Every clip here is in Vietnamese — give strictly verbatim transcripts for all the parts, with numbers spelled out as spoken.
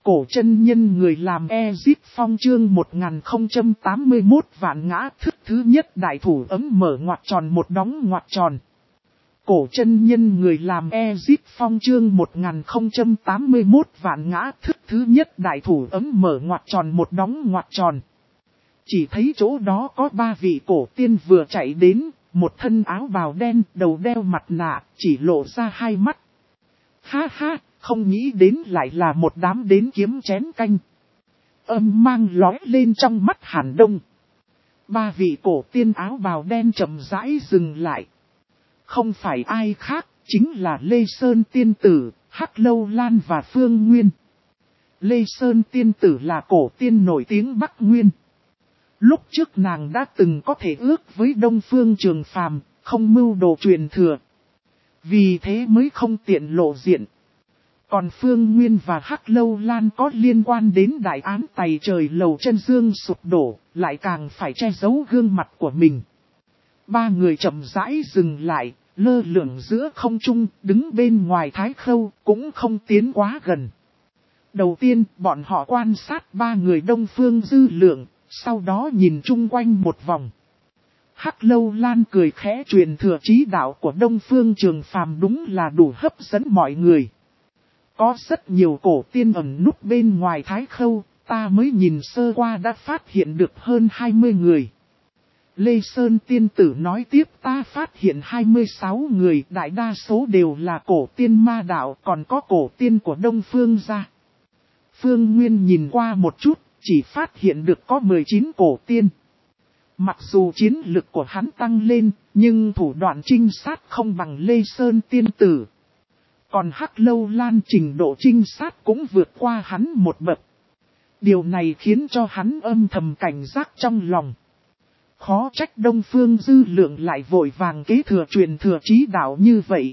Cổ chân nhân người làm Ezip Phong chương một nghìn không trăm tám mươi mốt vạn ngã thức thứ nhất đại thủ ấm mở ngoặc tròn một đóng ngoặc tròn. Cổ chân nhân người làm Ezip Phong chương một nghìn không trăm tám mươi mốt vạn ngã thức thứ nhất đại thủ ấm mở ngoặc tròn một đóng ngoặc tròn. Chỉ thấy chỗ đó có ba vị cổ tiên vừa chạy đến, một thân áo bào đen, đầu đeo mặt nạ, chỉ lộ ra hai mắt. Ha ha, không nghĩ đến lại là một đám đến kiếm chén canh. Âm mang lói lên trong mắt Hàn Đông. Ba vị cổ tiên áo bào đen chậm rãi dừng lại. Không phải ai khác, chính là Lê Sơn Tiên Tử, Hắc Lâu Lan và Phương Nguyên. Lê Sơn Tiên Tử là cổ tiên nổi tiếng Bắc Nguyên. Lúc trước nàng đã từng có thể ước với Đông Phương Trường Phàm, không mưu đồ truyền thừa. Vì thế mới không tiện lộ diện. Còn Phương Nguyên và Hắc Lâu Lan có liên quan đến đại án tày trời lầu chân dương sụp đổ, lại càng phải che giấu gương mặt của mình. Ba người chậm rãi dừng lại, lơ lửng giữa không trung, đứng bên ngoài Thái Khâu, cũng không tiến quá gần. Đầu tiên, bọn họ quan sát ba người Đông Phương Dư Lượng, sau đó nhìn chung quanh một vòng. Hắc Lâu Lan cười khẽ, truyền thừa trí đạo của Đông Phương Trường Phàm đúng là đủ hấp dẫn mọi người. Có rất nhiều cổ tiên ẩn núp bên ngoài Thái Khâu, ta mới nhìn sơ qua đã phát hiện được hơn hai mươi người. Lê Sơn Tiên Tử nói tiếp, ta phát hiện hai mươi sáu người, đại đa số đều là cổ tiên ma đạo, còn có cổ tiên của Đông Phương gia. Phương Nguyên nhìn qua một chút, chỉ phát hiện được có mười chín cổ tiên. Mặc dù chiến lực của hắn tăng lên, nhưng thủ đoạn trinh sát không bằng Lê Sơn Tiên Tử. Còn Hắc Lâu Lan trình độ trinh sát cũng vượt qua hắn một bậc. Điều này khiến cho hắn âm thầm cảnh giác trong lòng. Khó trách Đông Phương Dư Lượng lại vội vàng kế thừa truyền thừa trí đạo như vậy.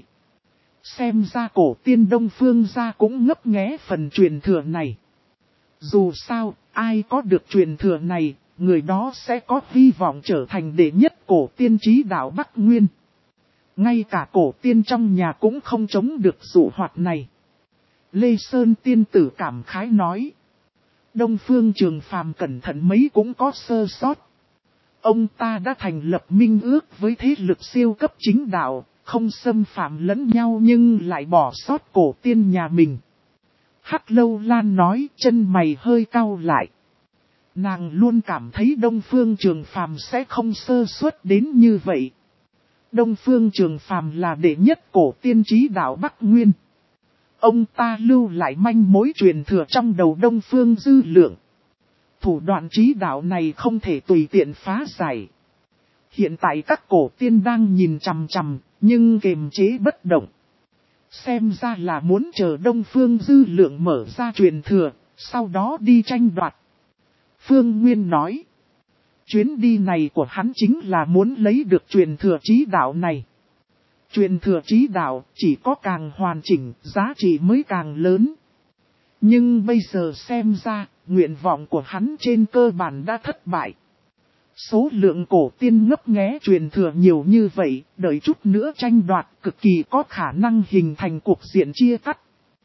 Xem ra cổ tiên Đông Phương gia cũng ngấp nghé phần truyền thừa này. Dù sao, ai có được truyền thừa này, người đó sẽ có hy vọng trở thành đệ nhất cổ tiên trí đạo Bắc Nguyên. Ngay cả cổ tiên trong nhà cũng không chống được dụ hoạt này. Lê Sơn Tiên Tử cảm khái nói. Đông Phương Trường Phàm cẩn thận mấy cũng có sơ sót. Ông ta đã thành lập minh ước với thế lực siêu cấp chính đạo, không xâm phạm lẫn nhau nhưng lại bỏ sót cổ tiên nhà mình. Hắc Lâu Lan nói, chân mày hơi cau lại. Nàng luôn cảm thấy Đông Phương Trường Phàm sẽ không sơ suất đến như vậy. Đông Phương Trường Phàm là đệ nhất cổ tiên trí đạo Bắc Nguyên. Ông ta lưu lại manh mối truyền thừa trong đầu Đông Phương Dư Lượng. Thủ đoạn trí đạo này không thể tùy tiện phá giải. Hiện tại các cổ tiên đang nhìn chằm chằm, nhưng kiềm chế bất động. Xem ra là muốn chờ Đông Phương Dư Lượng mở ra truyền thừa, sau đó đi tranh đoạt. Phương Nguyên nói. Chuyến đi này của hắn chính là muốn lấy được truyền thừa trí đạo này. Truyền thừa trí đạo chỉ có càng hoàn chỉnh, giá trị mới càng lớn. Nhưng bây giờ xem ra, nguyện vọng của hắn trên cơ bản đã thất bại. Số lượng cổ tiên ngấp nghé truyền thừa nhiều như vậy, đợi chút nữa tranh đoạt cực kỳ có khả năng hình thành cuộc diện chia cắt.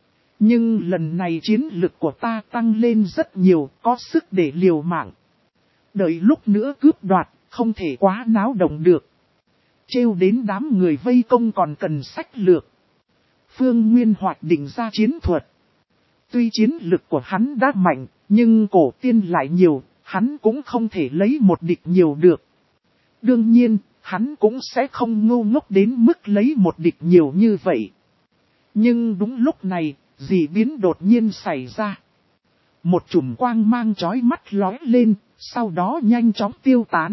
Nhưng lần này chiến lực của ta tăng lên rất nhiều, có sức để liều mạng. Đợi lúc nữa cướp đoạt, không thể quá náo động được. Trêu đến đám người vây công còn cần sách lược. Phương Nguyên hoạch định ra chiến thuật. Tuy chiến lực của hắn đã mạnh, nhưng cổ tiên lại nhiều, hắn cũng không thể lấy một địch nhiều được. Đương nhiên, hắn cũng sẽ không ngu ngốc đến mức lấy một địch nhiều như vậy. Nhưng đúng lúc này, dị biến đột nhiên xảy ra. Một chùm quang mang chói mắt lóe lên, sau đó nhanh chóng tiêu tán.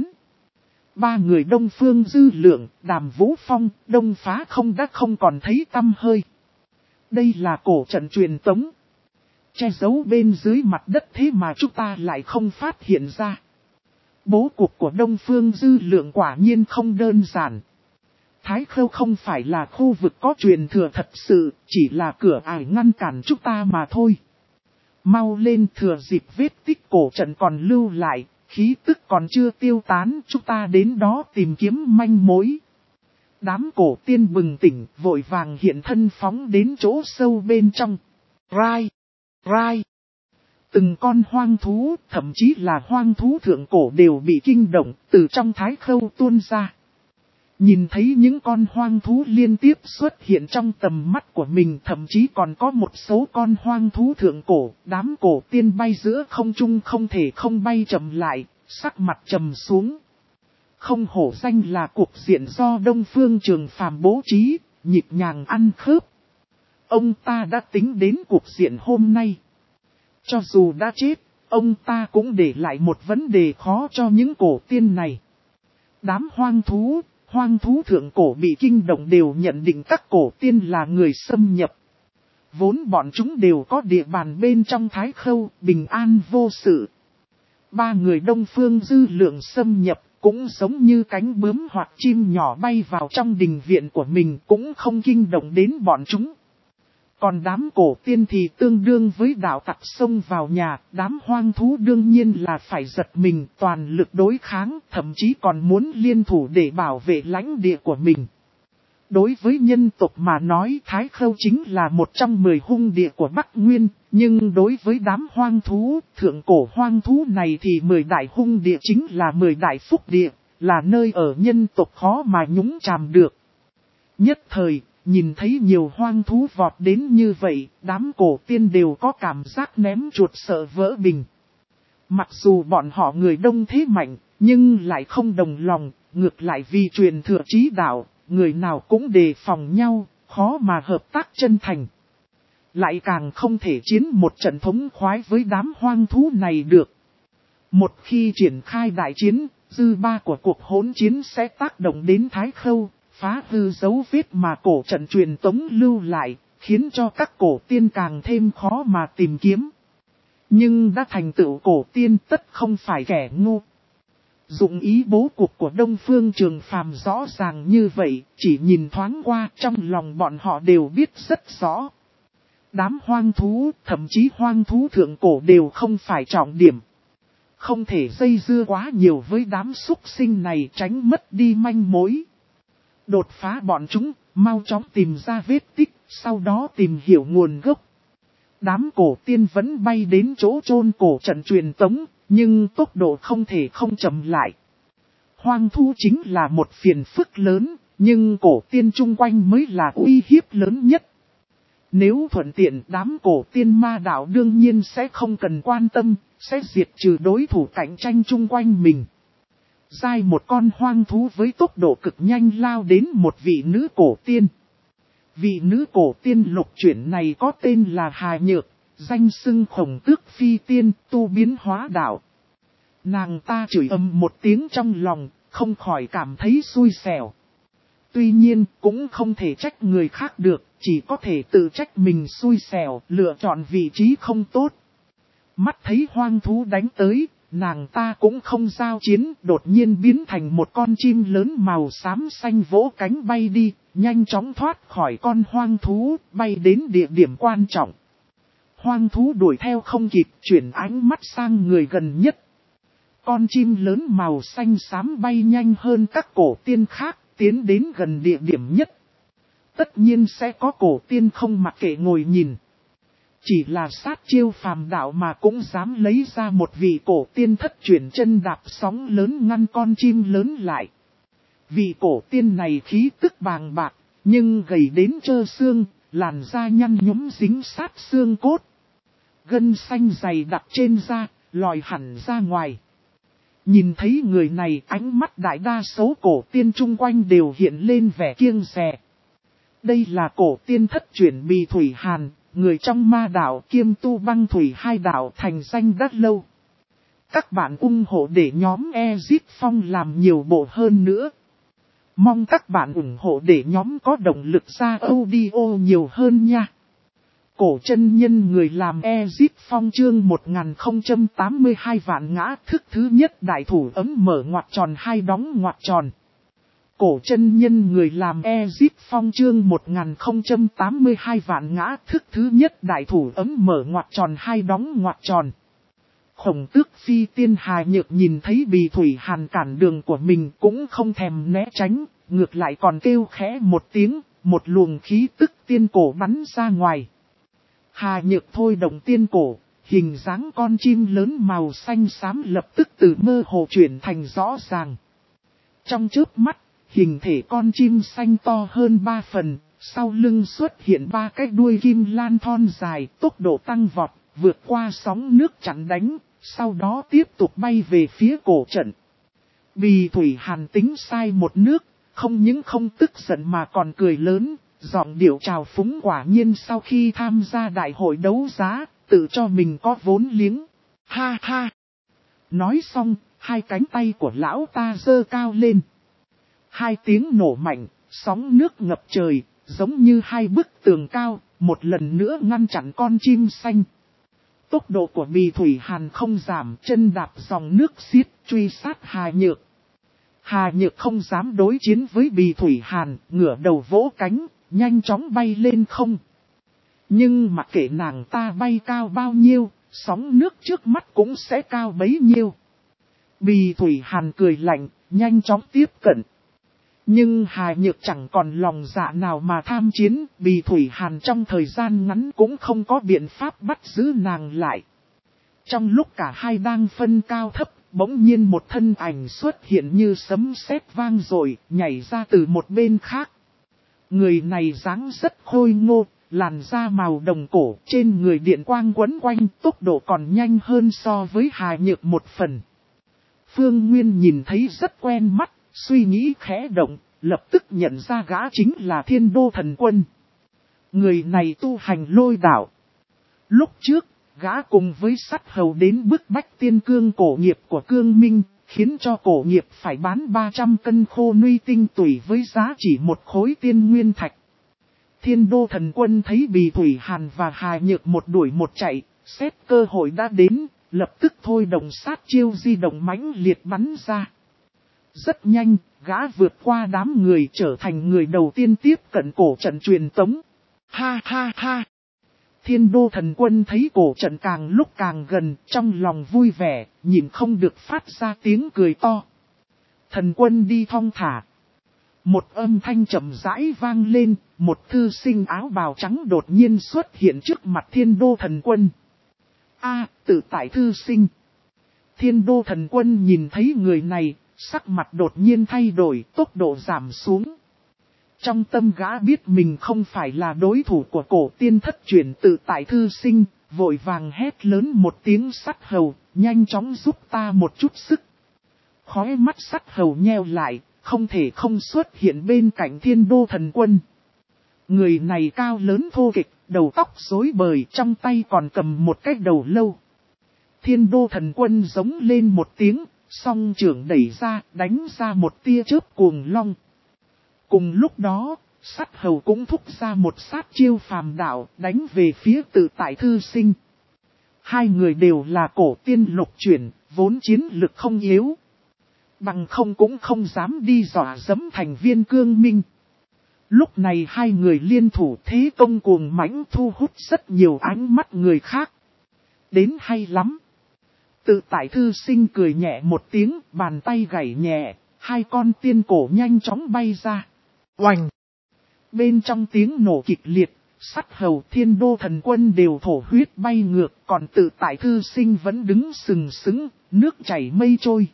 Ba người Đông Phương Dư Lượng, Đàm Vũ Phong, Đông Phá Không đã không còn thấy tăm hơi. Đây là cổ trận truyền tống. Che giấu bên dưới mặt đất thế mà chúng ta lại không phát hiện ra. Bố cục của Đông Phương Dư Lượng quả nhiên không đơn giản. Thái Khâu không phải là khu vực có truyền thừa thật sự, chỉ là cửa ải ngăn cản chúng ta mà thôi. Mau lên, thừa dịp vết tích cổ trận còn lưu lại, khí tức còn chưa tiêu tán, chúng ta đến đó tìm kiếm manh mối. Đám cổ tiên bừng tỉnh, vội vàng hiện thân phóng đến chỗ sâu bên trong. Rai! Rai! Từng con hoang thú, thậm chí là hoang thú thượng cổ đều bị kinh động, từ trong thái khâu tuôn ra. Nhìn thấy những con hoang thú liên tiếp xuất hiện trong tầm mắt của mình, thậm chí còn có một số con hoang thú thượng cổ, đám cổ tiên bay giữa không trung không thể không bay chậm lại, sắc mặt trầm xuống. Không hổ danh là cuộc diện do Đông Phương Trường Phàm bố trí, nhịp nhàng ăn khớp. Ông ta đã tính đến cuộc diện hôm nay. Cho dù đã chết, ông ta cũng để lại một vấn đề khó cho những cổ tiên này. Đám hoang thú, hoang thú thượng cổ bị kinh động đều nhận định các cổ tiên là người xâm nhập. Vốn bọn chúng đều có địa bàn bên trong thái khâu, bình an vô sự. Ba người Đông Phương Dư Lượng xâm nhập, cũng giống như cánh bướm hoặc chim nhỏ bay vào trong đình viện của mình, cũng không kinh động đến bọn chúng. Còn đám cổ tiên thì tương đương với đạo tặc xông vào nhà, đám hoang thú đương nhiên là phải giật mình, toàn lực đối kháng, thậm chí còn muốn liên thủ để bảo vệ lãnh địa của mình. Đối với nhân tộc mà nói, Thái Khâu chính là một trong mười hung địa của Bắc Nguyên, nhưng đối với đám hoang thú, thượng cổ hoang thú này thì mười đại hung địa chính là mười đại phúc địa, là nơi ở nhân tộc khó mà nhúng chàm được. Nhất thời, nhìn thấy nhiều hoang thú vọt đến như vậy, đám cổ tiên đều có cảm giác ném chuột sợ vỡ bình. Mặc dù bọn họ người đông thế mạnh, nhưng lại không đồng lòng, ngược lại vì truyền thừa chí đạo, người nào cũng đề phòng nhau, khó mà hợp tác chân thành. Lại càng không thể chiến một trận thống khoái với đám hoang thú này được. Một khi triển khai đại chiến, dư ba của cuộc hỗn chiến sẽ tác động đến Thái Khâu, phá hư dấu vết mà cổ trận truyền tống lưu lại, khiến cho các cổ tiên càng thêm khó mà tìm kiếm. Nhưng đã thành tựu cổ tiên tất không phải kẻ ngu. Dụng ý bố cục của Đông Phương Trường Phàm rõ ràng như vậy, chỉ nhìn thoáng qua trong lòng bọn họ đều biết rất rõ. Đám hoang thú, thậm chí hoang thú thượng cổ đều không phải trọng điểm. Không thể dây dưa quá nhiều với đám súc sinh này tránh mất đi manh mối. Đột phá bọn chúng, mau chóng tìm ra vết tích, sau đó tìm hiểu nguồn gốc. Đám cổ tiên vẫn bay đến chỗ chôn cổ trận truyền tống, nhưng tốc độ không thể không chậm lại. Hoang thú chính là một phiền phức lớn, nhưng cổ tiên chung quanh mới là uy hiếp lớn nhất. Nếu thuận tiện đám cổ tiên ma đạo đương nhiên sẽ không cần quan tâm, sẽ diệt trừ đối thủ cạnh tranh chung quanh mình. Giai một con hoang thú với tốc độ cực nhanh lao đến một vị nữ cổ tiên. Vị nữ cổ tiên lục chuyển này có tên là Hà Nhược, danh xưng Khổng Tước Phi Tiên, tu biến hóa đạo. Nàng ta chửi ầm một tiếng trong lòng, không khỏi cảm thấy xui xẻo. Tuy nhiên, cũng không thể trách người khác được, chỉ có thể tự trách mình xui xẻo, lựa chọn vị trí không tốt. Mắt thấy hoang thú đánh tới, nàng ta cũng không giao chiến, đột nhiên biến thành một con chim lớn màu xám xanh vỗ cánh bay đi, nhanh chóng thoát khỏi con hoang thú, bay đến địa điểm quan trọng. Hoang thú đuổi theo không kịp, chuyển ánh mắt sang người gần nhất. Con chim lớn màu xanh xám bay nhanh hơn các cổ tiên khác, tiến đến gần địa điểm nhất. Tất nhiên sẽ có cổ tiên không mặc kệ ngồi nhìn. Chỉ là sát chiêu phàm đạo mà cũng dám lấy ra một vị cổ tiên thất chuyển chân đạp sóng lớn ngăn con chim lớn lại. Vị cổ tiên này khí tức bàng bạc, nhưng gầy đến trơ xương, làn da nhăn nhúm dính sát xương cốt. Gân xanh dày đặc trên da, lòi hẳn ra ngoài. Nhìn thấy người này, ánh mắt đại đa số cổ tiên chung quanh đều hiện lên vẻ kiêng dè. Đây là cổ tiên thất chuyển Bì Thủy Hàn, người trong ma đạo kiêm tu băng thủy hai đạo thành danh đắt lâu. Các bạn ủng hộ để nhóm Exit Phong làm nhiều bộ hơn nữa. Mong các bạn ủng hộ để nhóm có động lực ra audio nhiều hơn nha. Cổ chân nhân người làm Exit Phong chương một nghìn không trăm tám mươi hai vạn ngã thức thứ nhất đại thủ ấm mở ngoặc tròn hai đóng ngoặc tròn. Cổ chân nhân người làm Exit Phong chương một nghìn không trăm tám mươi hai vạn ngã thức thứ nhất đại thủ ấm mở ngoặc tròn hai đóng ngoặc tròn. Khổng Tước Phi Tiên Hà Nhược nhìn thấy Bì Thủy Hàn cản đường của mình cũng không thèm né tránh, ngược lại còn kêu khẽ một tiếng, một luồng khí tức tiên cổ bắn ra ngoài. Hà Nhược thôi động tiên cổ, hình dáng con chim lớn màu xanh xám lập tức từ mơ hồ chuyển thành rõ ràng. Trong chớp mắt, hình thể con chim xanh to hơn ba phần, sau lưng xuất hiện ba cái đuôi kim lan thon dài, tốc độ tăng vọt, vượt qua sóng nước chặn đánh, sau đó tiếp tục bay về phía cổ trận. Bì Thủy Hàn tính sai một nước, không những không tức giận mà còn cười lớn, giọng điệu trào phúng quả nhiên sau khi tham gia đại hội đấu giá, tự cho mình có vốn liếng. Ha ha! Nói xong, hai cánh tay của lão ta giơ cao lên. Hai tiếng nổ mạnh, sóng nước ngập trời, giống như hai bức tường cao, một lần nữa ngăn chặn con chim xanh. Tốc độ của Bì Thủy Hàn không giảm, chân đạp dòng nước xiết, truy sát Hà Nhược. Hà Nhược không dám đối chiến với Bì Thủy Hàn, ngửa đầu vỗ cánh, nhanh chóng bay lên không. Nhưng mặc kệ nàng ta bay cao bao nhiêu, sóng nước trước mắt cũng sẽ cao bấy nhiêu. Bì Thủy Hàn cười lạnh, nhanh chóng tiếp cận. Nhưng Hà Nhược chẳng còn lòng dạ nào mà tham chiến, Bì Thủy Hàn trong thời gian ngắn cũng không có biện pháp bắt giữ nàng lại. Trong lúc cả hai đang phân cao thấp, bỗng nhiên một thân ảnh xuất hiện như sấm sét vang rồi, nhảy ra từ một bên khác. Người này dáng rất khôi ngô, làn da màu đồng cổ, trên người điện quang quấn quanh, tốc độ còn nhanh hơn so với Hà Nhược một phần. Phương Nguyên nhìn thấy rất quen mắt, suy nghĩ khẽ động, lập tức nhận ra gã chính là Thiên Đô Thần Quân. Người này tu hành lôi đạo. Lúc trước, gã cùng với Sắt Hầu đến bức bách tiên cương cổ nghiệp của Cương Minh, khiến cho cổ nghiệp phải bán ba trăm cân khô nuôi tinh tủy với giá chỉ một khối tiên nguyên thạch. Thiên Đô Thần Quân thấy Bì Thủy Hàn và Hà Nhược một đuổi một chạy, xét cơ hội đã đến, lập tức thôi đồng sát chiêu di động mãnh liệt bắn ra. Rất nhanh, gã vượt qua đám người trở thành người đầu tiên tiếp cận cổ trận truyền tống. Ha ha ha! Thiên Đô Thần Quân thấy cổ trận càng lúc càng gần, trong lòng vui vẻ, nhìn không được phát ra tiếng cười to. Thần Quân đi thong thả. Một âm thanh chậm rãi vang lên, một thư sinh áo bào trắng đột nhiên xuất hiện trước mặt Thiên Đô Thần Quân. A, tự tại thư sinh. Thiên Đô Thần Quân nhìn thấy người này, sắc mặt đột nhiên thay đổi, tốc độ giảm xuống. Trong tâm gã biết mình không phải là đối thủ của cổ tiên thất truyền tự tại thư sinh, vội vàng hét lớn một tiếng Sắt Hầu, nhanh chóng giúp ta một chút sức. Khói mắt Sắt Hầu nheo lại, không thể không xuất hiện bên cạnh Thiên Đô Thần Quân. Người này cao lớn thô kịch, đầu tóc rối bời, trong tay còn cầm một cái đầu lâu. Thiên Đô Thần Quân giống lên một tiếng, song trưởng đẩy ra, đánh ra một tia chớp cuồng long. Cùng lúc đó, Sắt Hầu cũng thúc ra một sát chiêu phàm đạo, đánh về phía tự tại thư sinh. Hai người đều là cổ tiên lục chuyển, vốn chiến lực không yếu. Bằng không cũng không dám đi dọa dẫm thành viên Cương Minh. Lúc này hai người liên thủ thế công cuồng mãnh thu hút rất nhiều ánh mắt người khác. Đến hay lắm. Tự tại thư sinh cười nhẹ một tiếng, bàn tay gảy nhẹ, hai con tiên cổ nhanh chóng bay ra. Oành! Bên trong tiếng nổ kịch liệt, Sắt Hầu Thiên Đô Thần Quân đều thổ huyết bay ngược, còn tự tại thư sinh vẫn đứng sừng sững, nước chảy mây trôi.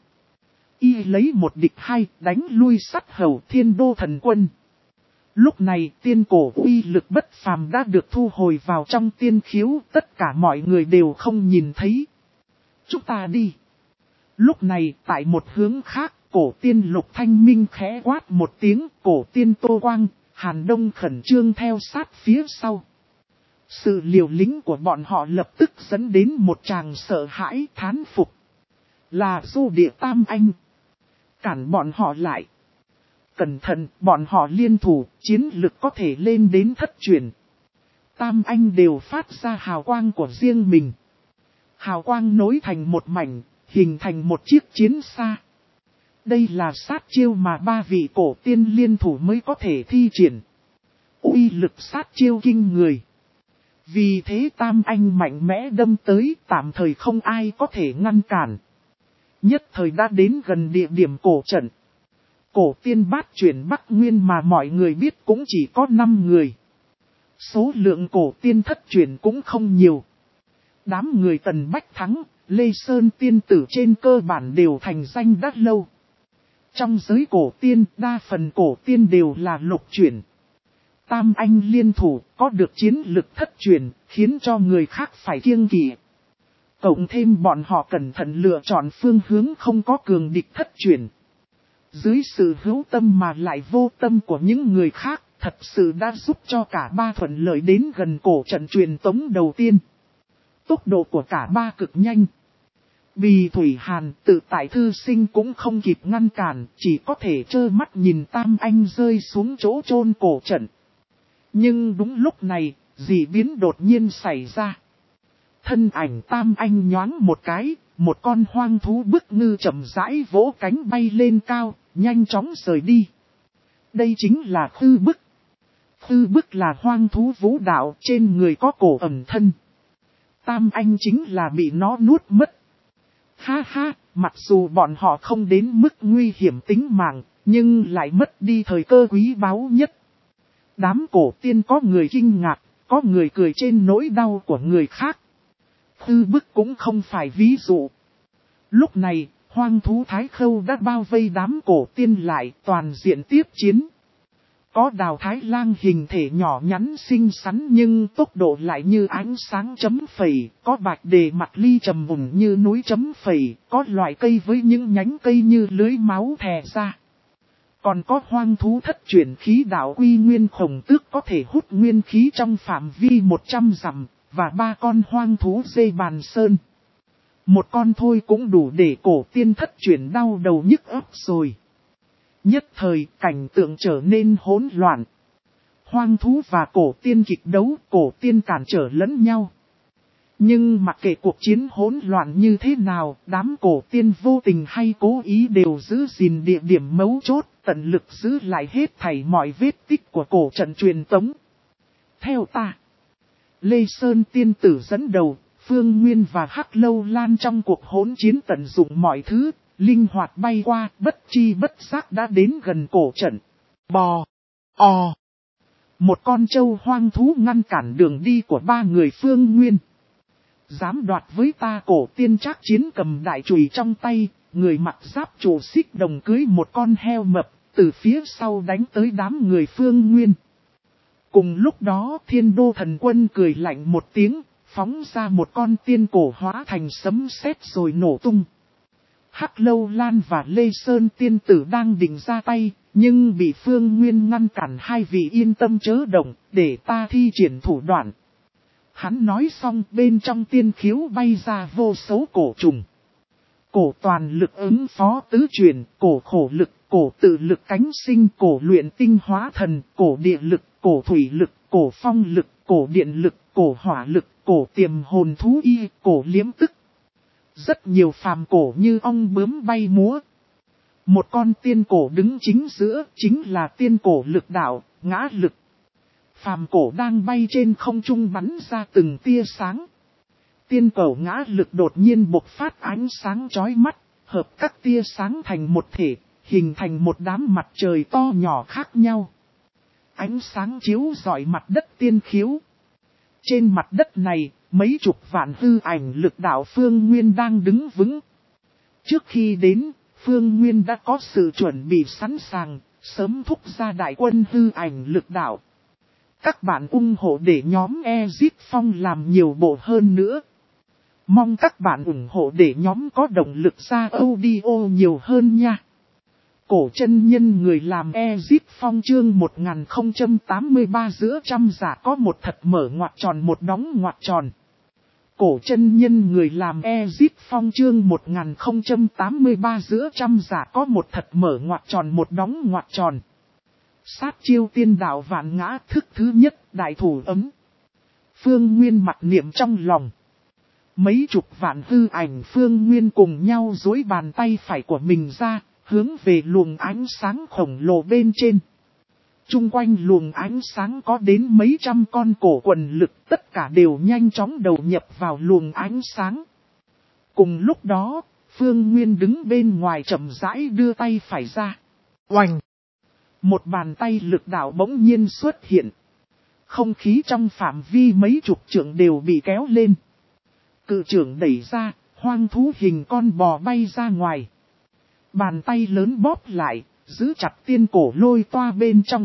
Y lấy một địch hai, đánh lui Sắt Hầu Thiên Đô Thần Quân. Lúc này tiên cổ uy lực bất phàm đã được thu hồi vào trong tiên khiếu, tất cả mọi người đều không nhìn thấy. Chúng ta đi. Lúc này tại một hướng khác, cổ tiên Lục Thanh Minh khẽ quát một tiếng, cổ tiên Tô Quang, Hàn Đông khẩn trương theo sát phía sau. Sự liều lĩnh của bọn họ lập tức dẫn đến một tràng sợ hãi thán phục. Là Du Địa Tam Anh. Cản bọn họ lại. Cẩn thận, bọn họ liên thủ, chiến lực có thể lên đến thất truyền. Tam Anh đều phát ra hào quang của riêng mình. Hào quang nối thành một mảnh, hình thành một chiếc chiến xa. Đây là sát chiêu mà ba vị cổ tiên liên thủ mới có thể thi triển. Uy lực sát chiêu kinh người. Vì thế Tam Anh mạnh mẽ đâm tới, tạm thời không ai có thể ngăn cản. Nhất thời đã đến gần địa điểm cổ trận. Cổ tiên bát chuyển Bắc Nguyên mà mọi người biết cũng chỉ có năm người. Số lượng cổ tiên thất chuyển cũng không nhiều. Đám người Tần Bách Thắng, Lê Sơn tiên tử trên cơ bản đều thành danh đã lâu. Trong giới cổ tiên, đa phần cổ tiên đều là lục chuyển. Tam anh liên thủ, có được chiến lực thất truyền, khiến cho người khác phải kiêng kỵ. Cộng thêm bọn họ cẩn thận lựa chọn phương hướng không có cường địch thất truyền. Dưới sự hữu tâm mà lại vô tâm của những người khác, thật sự đã giúp cho cả ba thuận lợi đến gần cổ trận truyền tống đầu tiên. Tốc độ của cả ba cực nhanh. Bì Thủy Hàn tự tại thư sinh cũng không kịp ngăn cản, chỉ có thể trơ mắt nhìn Tam Anh rơi xuống chỗ chôn cổ trận. Nhưng đúng lúc này, dị biến đột nhiên xảy ra. Thân ảnh Tam Anh nhoáng một cái, một con hoang thú bức ngư chậm rãi vỗ cánh bay lên cao, nhanh chóng rời đi. Đây chính là Khư Bức. Khư Bức là hoang thú vũ đạo, trên người có cổ ẩn thân. Tam Anh chính là bị nó nuốt mất. Ha ha, mặc dù bọn họ không đến mức nguy hiểm tính mạng, nhưng lại mất đi thời cơ quý báu nhất. Đám cổ tiên có người kinh ngạc, có người cười trên nỗi đau của người khác. Khư Bức cũng không phải ví dụ. Lúc này, hoang thú Thái Khâu đã bao vây đám cổ tiên lại, toàn diện tiếp chiến. Có Đào Thái Lang hình thể nhỏ nhắn xinh xắn nhưng tốc độ lại như ánh sáng chấm phẩy, có Bạch Đề mặt ly trầm mùng như núi chấm phẩy, có loại cây với những nhánh cây như lưới máu thè ra. Còn có hoang thú thất chuyển khí đạo Uy Nguyên Khổng Tước có thể hút nguyên khí trong phạm vi một trăm dặm, và ba con hoang thú dê bàn sơn. Một con thôi cũng đủ để cổ tiên thất chuyển đau đầu nhức óc rồi. Nhất thời cảnh tượng trở nên hỗn loạn. Hoang thú và cổ tiên kịch đấu, cổ tiên cản trở lẫn nhau. Nhưng mặc kệ cuộc chiến hỗn loạn như thế nào, đám cổ tiên vô tình hay cố ý đều giữ gìn địa điểm mấu chốt, tận lực giữ lại hết thảy mọi vết tích của cổ trận truyền tống. Theo ta, Lê Sơn tiên tử dẫn đầu, Phương Nguyên và Hắc Lâu Lan trong cuộc hỗn chiến tận dụng mọi thứ, linh hoạt bay qua, bất chi bất giác đã đến gần cổ trận. Bò! O! Một con trâu hoang thú ngăn cản đường đi của ba người Phương Nguyên. Dám đoạt với ta cổ tiên trác chiến cầm đại chùy trong tay, người mặc giáp trụ xích đồng cưới một con heo mập, từ phía sau đánh tới đám người Phương Nguyên. Cùng lúc đó Thiên Đô Thần Quân cười lạnh một tiếng, phóng ra một con tiên cổ hóa thành sấm sét rồi nổ tung. Hắc Lâu Lan và Lê Sơn tiên tử đang định ra tay, nhưng bị Phương Nguyên ngăn cản. Hai vị yên tâm chớ động, để ta thi triển thủ đoạn. Hắn nói xong bên trong tiên khiếu bay ra vô số cổ trùng. Cổ toàn lực ứng phó tứ chuyển, cổ khổ lực, cổ tự lực cánh sinh, cổ luyện tinh hóa thần, cổ địa lực, cổ thủy lực, cổ phong lực, cổ điện lực, cổ hỏa lực, cổ tiềm hồn thú y, cổ liếm tức. Rất nhiều phàm cổ như ong bướm bay múa. Một con tiên cổ đứng chính giữa, chính là tiên cổ lực đạo, ngã lực. Phàm cổ đang bay trên không trung bắn ra từng tia sáng. Tiên cổ ngã lực đột nhiên bộc phát ánh sáng chói mắt, hợp các tia sáng thành một thể, hình thành một đám mặt trời to nhỏ khác nhau. Ánh sáng chiếu rọi mặt đất tiên khiếu. Trên mặt đất này, mấy chục vạn hư ảnh lực đạo Phương Nguyên đang đứng vững. Trước khi đến, Phương Nguyên đã có sự chuẩn bị sẵn sàng, sớm thúc ra đại quân hư ảnh lực đạo. Các bạn ủng hộ để nhóm Exit Phong làm nhiều bộ hơn nữa. Mong các bạn ủng hộ để nhóm có động lực ra audio nhiều hơn nha. Cổ chân nhân người làm Exit Phong chương một nghìn không trăm tám mươi ba giữa trăm giả có một thật mở ngoặc tròn một đóng ngoặc tròn. Cổ chân nhân người làm Exit Phong chương một nghìn không trăm tám mươi ba giữa trăm giả có một thật mở ngoặc tròn một đóng ngoặc tròn. Sát chiêu tiên đạo vạn ngã thức thứ nhất đại thủ ấm. Phương Nguyên mặc niệm trong lòng. Mấy chục vạn hư ảnh Phương Nguyên cùng nhau duỗi bàn tay phải của mình ra, hướng về luồng ánh sáng khổng lồ bên trên. Trung quanh luồng ánh sáng có đến mấy trăm con cổ quần lực, tất cả đều nhanh chóng đầu nhập vào luồng ánh sáng. Cùng lúc đó, Phương Nguyên đứng bên ngoài chậm rãi đưa tay phải ra. Oành! Một bàn tay lực đạo bỗng nhiên xuất hiện. Không khí trong phạm vi mấy chục trượng đều bị kéo lên. cự trưởng đẩy ra, hoang thú hình con bò bay ra ngoài. Bàn tay lớn bóp lại, giữ chặt tiên cổ lôi toa bên trong.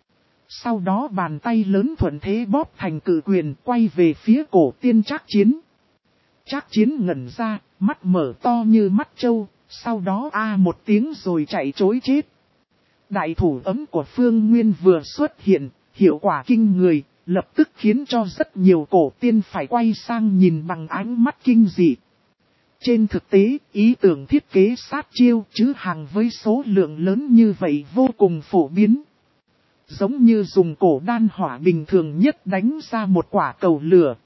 Sau đó bàn tay lớn thuận thế bóp thành cự quyền quay về phía cổ tiên Trác Chiến. Trác Chiến ngẩn ra, mắt mở to như mắt trâu, sau đó a một tiếng rồi chạy trối chết. Đại thủ ấm của Phương Nguyên vừa xuất hiện, hiệu quả kinh người, lập tức khiến cho rất nhiều cổ tiên phải quay sang nhìn bằng ánh mắt kinh dị. Trên thực tế, ý tưởng thiết kế sát chiêu chứ hàng với số lượng lớn như vậy vô cùng phổ biến. Giống như dùng cổ đan hỏa bình thường nhất đánh ra một quả cầu lửa.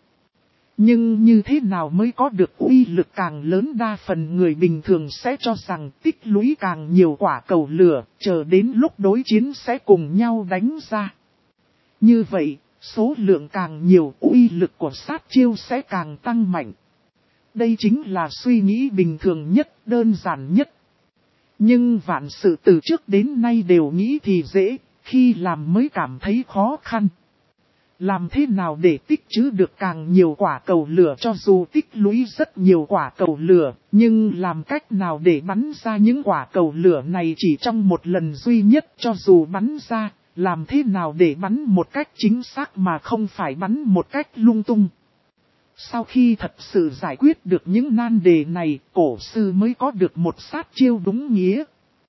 Nhưng như thế nào mới có được uy lực càng lớn, đa phần người bình thường sẽ cho rằng tích lũy càng nhiều quả cầu lửa, chờ đến lúc đối chiến sẽ cùng nhau đánh ra. Như vậy, số lượng càng nhiều, uy lực của sát chiêu sẽ càng tăng mạnh. Đây chính là suy nghĩ bình thường nhất, đơn giản nhất. Nhưng vạn sự từ trước đến nay đều nghĩ thì dễ, khi làm mới cảm thấy khó khăn. Làm thế nào để tích trữ được càng nhiều quả cầu lửa, cho dù tích lũy rất nhiều quả cầu lửa, nhưng làm cách nào để bắn ra những quả cầu lửa này chỉ trong một lần duy nhất, cho dù bắn ra, làm thế nào để bắn một cách chính xác mà không phải bắn một cách lung tung. Sau khi thật sự giải quyết được những nan đề này, cổ sư mới có được một sát chiêu đúng nghĩa.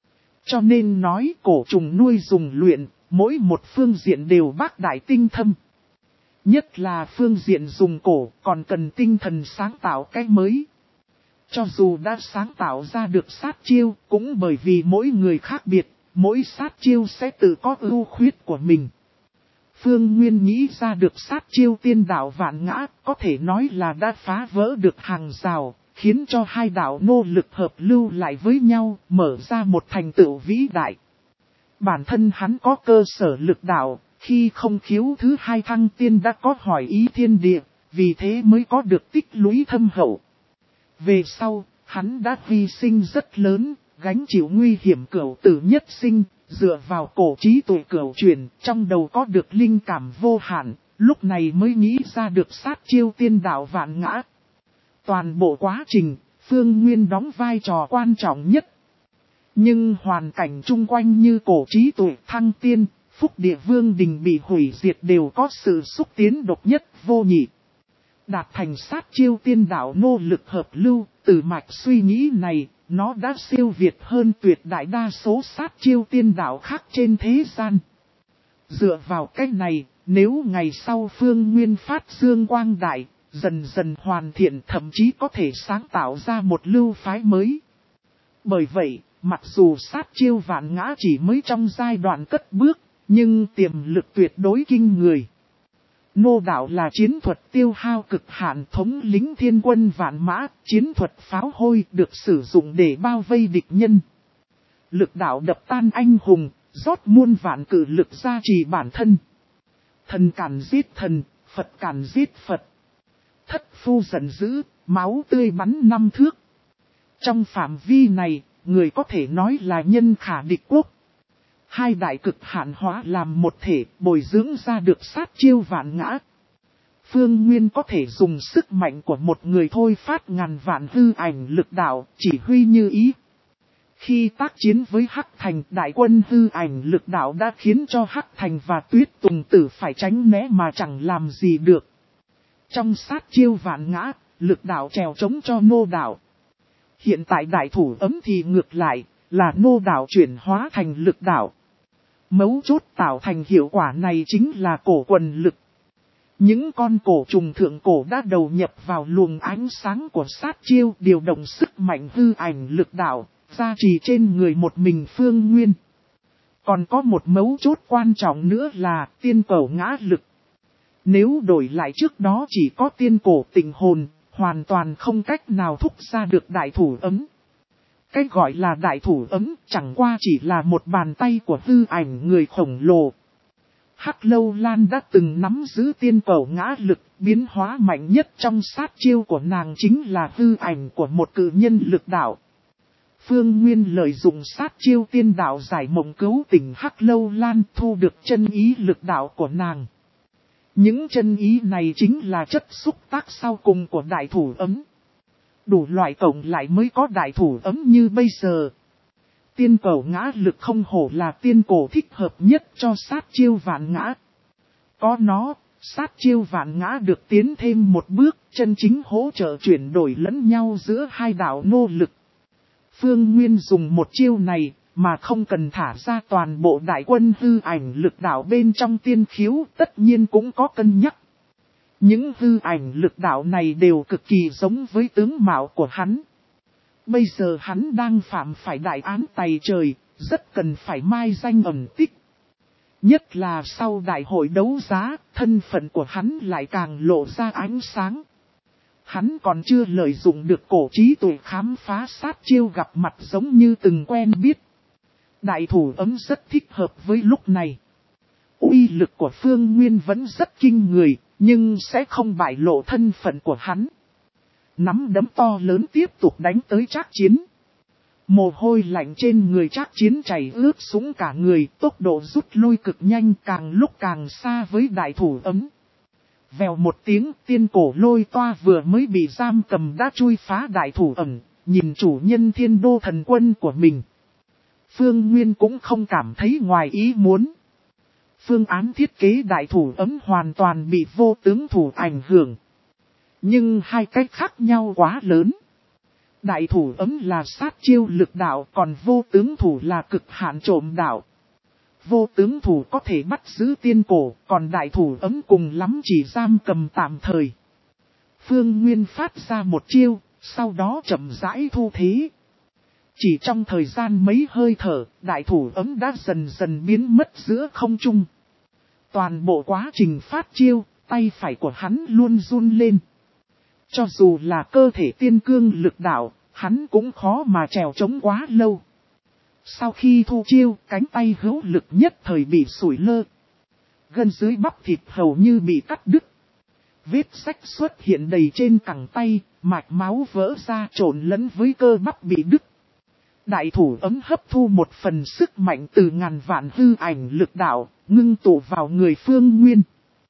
Cho nên nói cổ trùng nuôi dùng luyện, mỗi một phương diện đều bác đại tinh thâm. Nhất là phương diện dùng cổ còn cần tinh thần sáng tạo cái mới. Cho dù đã sáng tạo ra được sát chiêu, cũng bởi vì mỗi người khác biệt, mỗi sát chiêu sẽ tự có ưu khuyết của mình. Phương Nguyên nghĩ ra được sát chiêu tiên đạo vạn ngã, có thể nói là đã phá vỡ được hàng rào, khiến cho hai đạo nô lực hợp lưu lại với nhau, mở ra một thành tựu vĩ đại. Bản thân hắn có cơ sở lực đạo, khi không khiếu thứ hai thăng tiên đã có hỏi ý thiên địa, vì thế mới có được tích lũy thâm hậu. Về sau, hắn đã hy sinh rất lớn, gánh chịu nguy hiểm cửu tử nhất sinh, dựa vào cổ trí tuệ cửu truyền, trong đầu có được linh cảm vô hạn, lúc này mới nghĩ ra được sát chiêu tiên đạo vạn ngã. Toàn bộ quá trình, Phương Nguyên đóng vai trò quan trọng nhất. Nhưng hoàn cảnh chung quanh như cổ trí tuệ thăng tiên, Phúc Địa Vương Đình bị hủy diệt đều có sự xúc tiến độc nhất vô nhị. Đạt thành sát chiêu tiên đạo nô lực hợp lưu, từ mạch suy nghĩ này, nó đã siêu việt hơn tuyệt đại đa số sát chiêu tiên đạo khác trên thế gian. Dựa vào cách này, nếu ngày sau Phương Nguyên phát dương quang đại, dần dần hoàn thiện, thậm chí có thể sáng tạo ra một lưu phái mới. Bởi vậy, mặc dù sát chiêu vạn ngã chỉ mới trong giai đoạn cất bước, nhưng tiềm lực tuyệt đối kinh người. Nô đạo là chiến thuật tiêu hao cực hạn, thống lĩnh thiên quân vạn mã, chiến thuật pháo hôi được sử dụng để bao vây địch nhân. Lực đạo đập tan anh hùng, rót muôn vạn cử lực gia trì bản thân. Thần càn giết thần, Phật càn giết Phật. Thất phu giận dữ, máu tươi bắn năm thước. Trong phạm vi này, người có thể nói là nhân khả địch quốc. Hai đại cực hạn hóa làm một thể, bồi dưỡng ra được sát chiêu vạn ngã. Phương Nguyên có thể dùng sức mạnh của một người thôi phát ngàn vạn hư ảnh lực đạo, chỉ huy như ý. Khi tác chiến với Hắc Thành, đại quân hư ảnh lực đạo đã khiến cho Hắc Thành và Tuyết Tùng Tử phải tránh né mà chẳng làm gì được. Trong sát chiêu vạn ngã, lực đạo trèo chống cho nô đạo. Hiện tại đại thủ ấm thì ngược lại, là nô đạo chuyển hóa thành lực đạo. Mấu chốt tạo thành hiệu quả này chính là cổ quần lực. Những con cổ trùng thượng cổ đã đầu nhập vào luồng ánh sáng của sát chiêu, điều động sức mạnh hư ảnh lực đạo, gia trì trên người một mình Phương Nguyên. Còn có một mấu chốt quan trọng nữa là tiên cổ ngã lực. Nếu đổi lại trước đó chỉ có tiên cổ tình hồn, hoàn toàn không cách nào thúc ra được đại thủ ấm. Cái gọi là đại thủ ấm chẳng qua chỉ là một bàn tay của hư ảnh người khổng lồ. Hắc Lâu Lan đã từng nắm giữ tiên cổ ngã lực, biến hóa mạnh nhất trong sát chiêu của nàng chính là hư ảnh của một cự nhân lực đạo. Phương Nguyên lợi dụng sát chiêu tiên đạo giải mộng cứu tỉnh Hắc Lâu Lan, thu được chân ý lực đạo của nàng. Những chân ý này chính là chất xúc tác sau cùng của đại thủ ấm. Đủ loại cộng lại mới có đại thủ ấm như bây giờ. Tiên cầu ngã lực không hổ là tiên cổ thích hợp nhất cho sát chiêu vạn ngã. Có nó, sát chiêu vạn ngã được tiến thêm một bước, chân chính hỗ trợ chuyển đổi lẫn nhau giữa hai đạo nô lực. Phương Nguyên dùng một chiêu này, mà không cần thả ra toàn bộ đại quân hư ảnh lực đạo bên trong tiên khiếu, tất nhiên cũng có cân nhắc. Những hư ảnh lực đạo này đều cực kỳ giống với tướng mạo của hắn. Bây giờ hắn đang phạm phải đại án tày trời, rất cần phải mai danh ẩn tích. Nhất là sau đại hội đấu giá, thân phận của hắn lại càng lộ ra ánh sáng. Hắn còn chưa lợi dụng được cổ trí tuệ khám phá sát chiêu gặp mặt giống như từng quen biết. Đại thủ ấm rất thích hợp với lúc này. Uy lực của Phương Nguyên vẫn rất kinh người, nhưng sẽ không bại lộ thân phận của hắn. Nắm đấm to lớn tiếp tục đánh tới Trác Chiến. Mồ hôi lạnh trên người Trác Chiến chảy ướt sũng cả người, tốc độ rút lui cực nhanh, càng lúc càng xa với đại thủ ấm. Vèo một tiếng, tiên cổ lôi toa vừa mới bị giam cầm đã chui phá đại thủ ẩn, nhìn chủ nhân Thiên Đô Thần Quân của mình. Phương Nguyên cũng không cảm thấy ngoài ý muốn. Phương án thiết kế đại thủ ấm hoàn toàn bị vô tướng thủ ảnh hưởng. Nhưng hai cách khác nhau quá lớn. Đại thủ ấm là sát chiêu lực đạo, còn vô tướng thủ là cực hạn trộm đạo. Vô tướng thủ có thể bắt giữ tiên cổ, còn đại thủ ấm cùng lắm chỉ giam cầm tạm thời. Phương Nguyên phát ra một chiêu, sau đó chậm rãi thu thế. Chỉ trong thời gian mấy hơi thở, đại thủ ấm đã dần dần biến mất giữa không trung. Toàn bộ quá trình phát chiêu, tay phải của hắn luôn run lên. Cho dù là cơ thể tiên cương lực đạo, hắn cũng khó mà trèo chống quá lâu. Sau khi thu chiêu, cánh tay hữu lực nhất thời bị sủi lơ. Gân dưới bắp thịt hầu như bị cắt đứt. Vết rách xuất hiện đầy trên cẳng tay, mạch máu vỡ ra trộn lẫn với cơ bắp bị đứt. Đại thủ ấm hấp thu một phần sức mạnh từ ngàn vạn hư ảnh lực đạo, ngưng tụ vào người Phương Nguyên.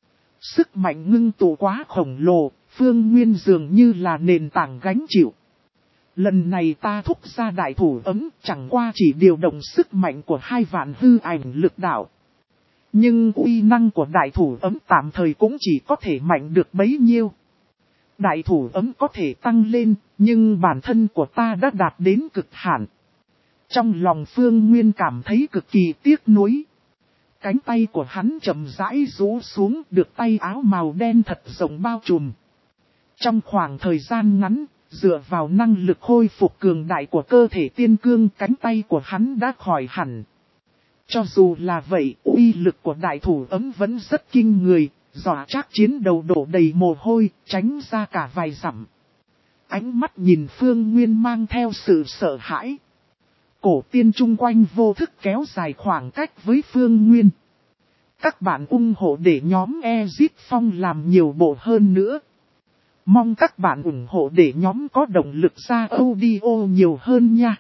Sức mạnh ngưng tụ quá khổng lồ, Phương Nguyên dường như là nền tảng gánh chịu. Lần này ta thúc ra đại thủ ấm chẳng qua chỉ điều động sức mạnh của hai vạn hư ảnh lực đạo. Nhưng uy năng của đại thủ ấm tạm thời cũng chỉ có thể mạnh được bấy nhiêu. Đại thủ ấm có thể tăng lên, nhưng bản thân của ta đã đạt đến cực hạn. Trong lòng Phương Nguyên cảm thấy cực kỳ tiếc nuối. Cánh tay của hắn chậm rãi rũ xuống, được tay áo màu đen thật rộng bao trùm. Trong khoảng thời gian ngắn, dựa vào năng lực khôi phục cường đại của cơ thể tiên cương, cánh tay của hắn đã khỏi hẳn. Cho dù là vậy, uy lực của đại thủ ấm vẫn rất kinh người, dọa Trác Chiến đầu đổ đầy mồ hôi, tránh ra cả vài dặm. Ánh mắt nhìn Phương Nguyên mang theo sự sợ hãi. Cổ tiên chung quanh vô thức kéo dài khoảng cách với Phương Nguyên. Các bạn ủng hộ để nhóm Ezip Phong làm nhiều bộ hơn nữa. Mong các bạn ủng hộ để nhóm có động lực ra audio nhiều hơn nha.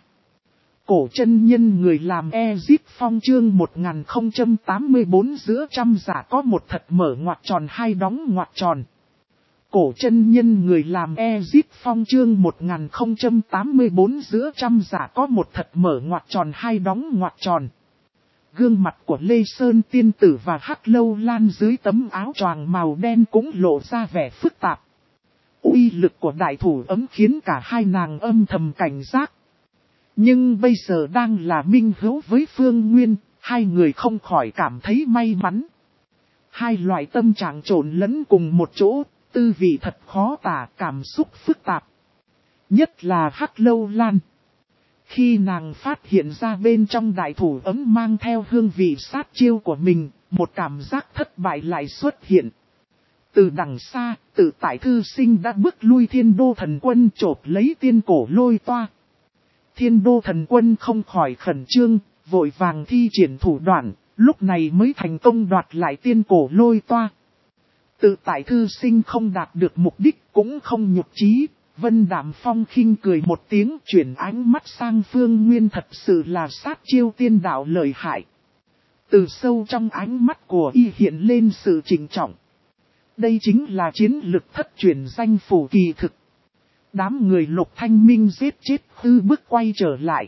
Cổ chân nhân người làm Ezip Phong chương một nghìn không trăm tám mươi tư giữa trăm giả có một thật mở ngoặc tròn hai đóng ngoặc tròn. Cổ chân nhân người làm Ezip Phong chương một nghìn không trăm tám mươi tư giữa trăm giả có một thật mở ngoặc tròn hai đóng ngoặc tròn. Gương mặt của Lê Sơn tiên tử và Hắc Lâu Lan dưới tấm áo choàng màu đen cũng lộ ra vẻ phức tạp. Uy lực của đại thủ ấm khiến cả hai nàng âm thầm cảnh giác. Nhưng bây giờ đang là minh hữu với Phương Nguyên, hai người không khỏi cảm thấy may mắn. Hai loại tâm trạng trộn lẫn cùng một chỗ, tư vị thật khó tả, cảm xúc phức tạp. Nhất là Hắc Lâu Lan. Khi nàng phát hiện ra bên trong đại thủ ấm mang theo hương vị sát chiêu của mình, một cảm giác thất bại lại xuất hiện. Từ đằng xa, Tự Tại Thư Sinh đã bước lui Thiên Đô Thần Quân chộp lấy tiên cổ lôi toa. Thiên Đô Thần Quân không khỏi khẩn trương, vội vàng thi triển thủ đoạn, lúc này mới thành công đoạt lại tiên cổ lôi toa. Tự Tại Thư Sinh không đạt được mục đích cũng không nhục chí, Vân Đạm Phong khinh cười một tiếng, chuyển ánh mắt sang Phương Nguyên, thật sự là sát chiêu tiên đạo lợi hại. Từ sâu trong ánh mắt của y hiện lên sự trịnh trọng. Đây chính là chiến lực thất truyền danh phủ kỳ thực. Đám người Lục Thanh Minh giết chết Tư Bức quay trở lại.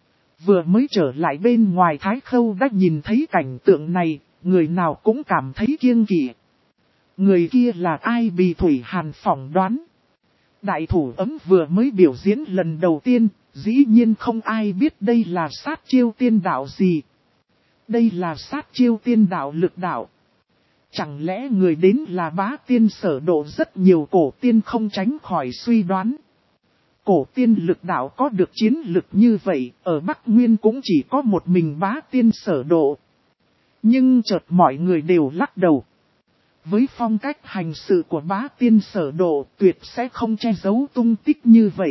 Vừa mới trở lại bên ngoài Thái Khâu đã nhìn thấy cảnh tượng này, người nào cũng cảm thấy kiêng kỵ. Người kia là ai Bì Thủy Hàn phỏng đoán. Đại thủ ấm vừa mới biểu diễn lần đầu tiên, dĩ nhiên không ai biết đây là sát chiêu tiên đạo gì. Đây là sát chiêu tiên đạo lực đạo. Chẳng lẽ người đến là bá tiên Sở Độ? Rất nhiều cổ tiên không tránh khỏi suy đoán. Cổ tiên lực đạo có được chiến lực như vậy, ở Bắc Nguyên cũng chỉ có một mình bá tiên Sở Độ. Nhưng chợt mọi người đều lắc đầu. Với phong cách hành sự của bá tiên Sở Độ, tuyệt sẽ không che giấu tung tích như vậy.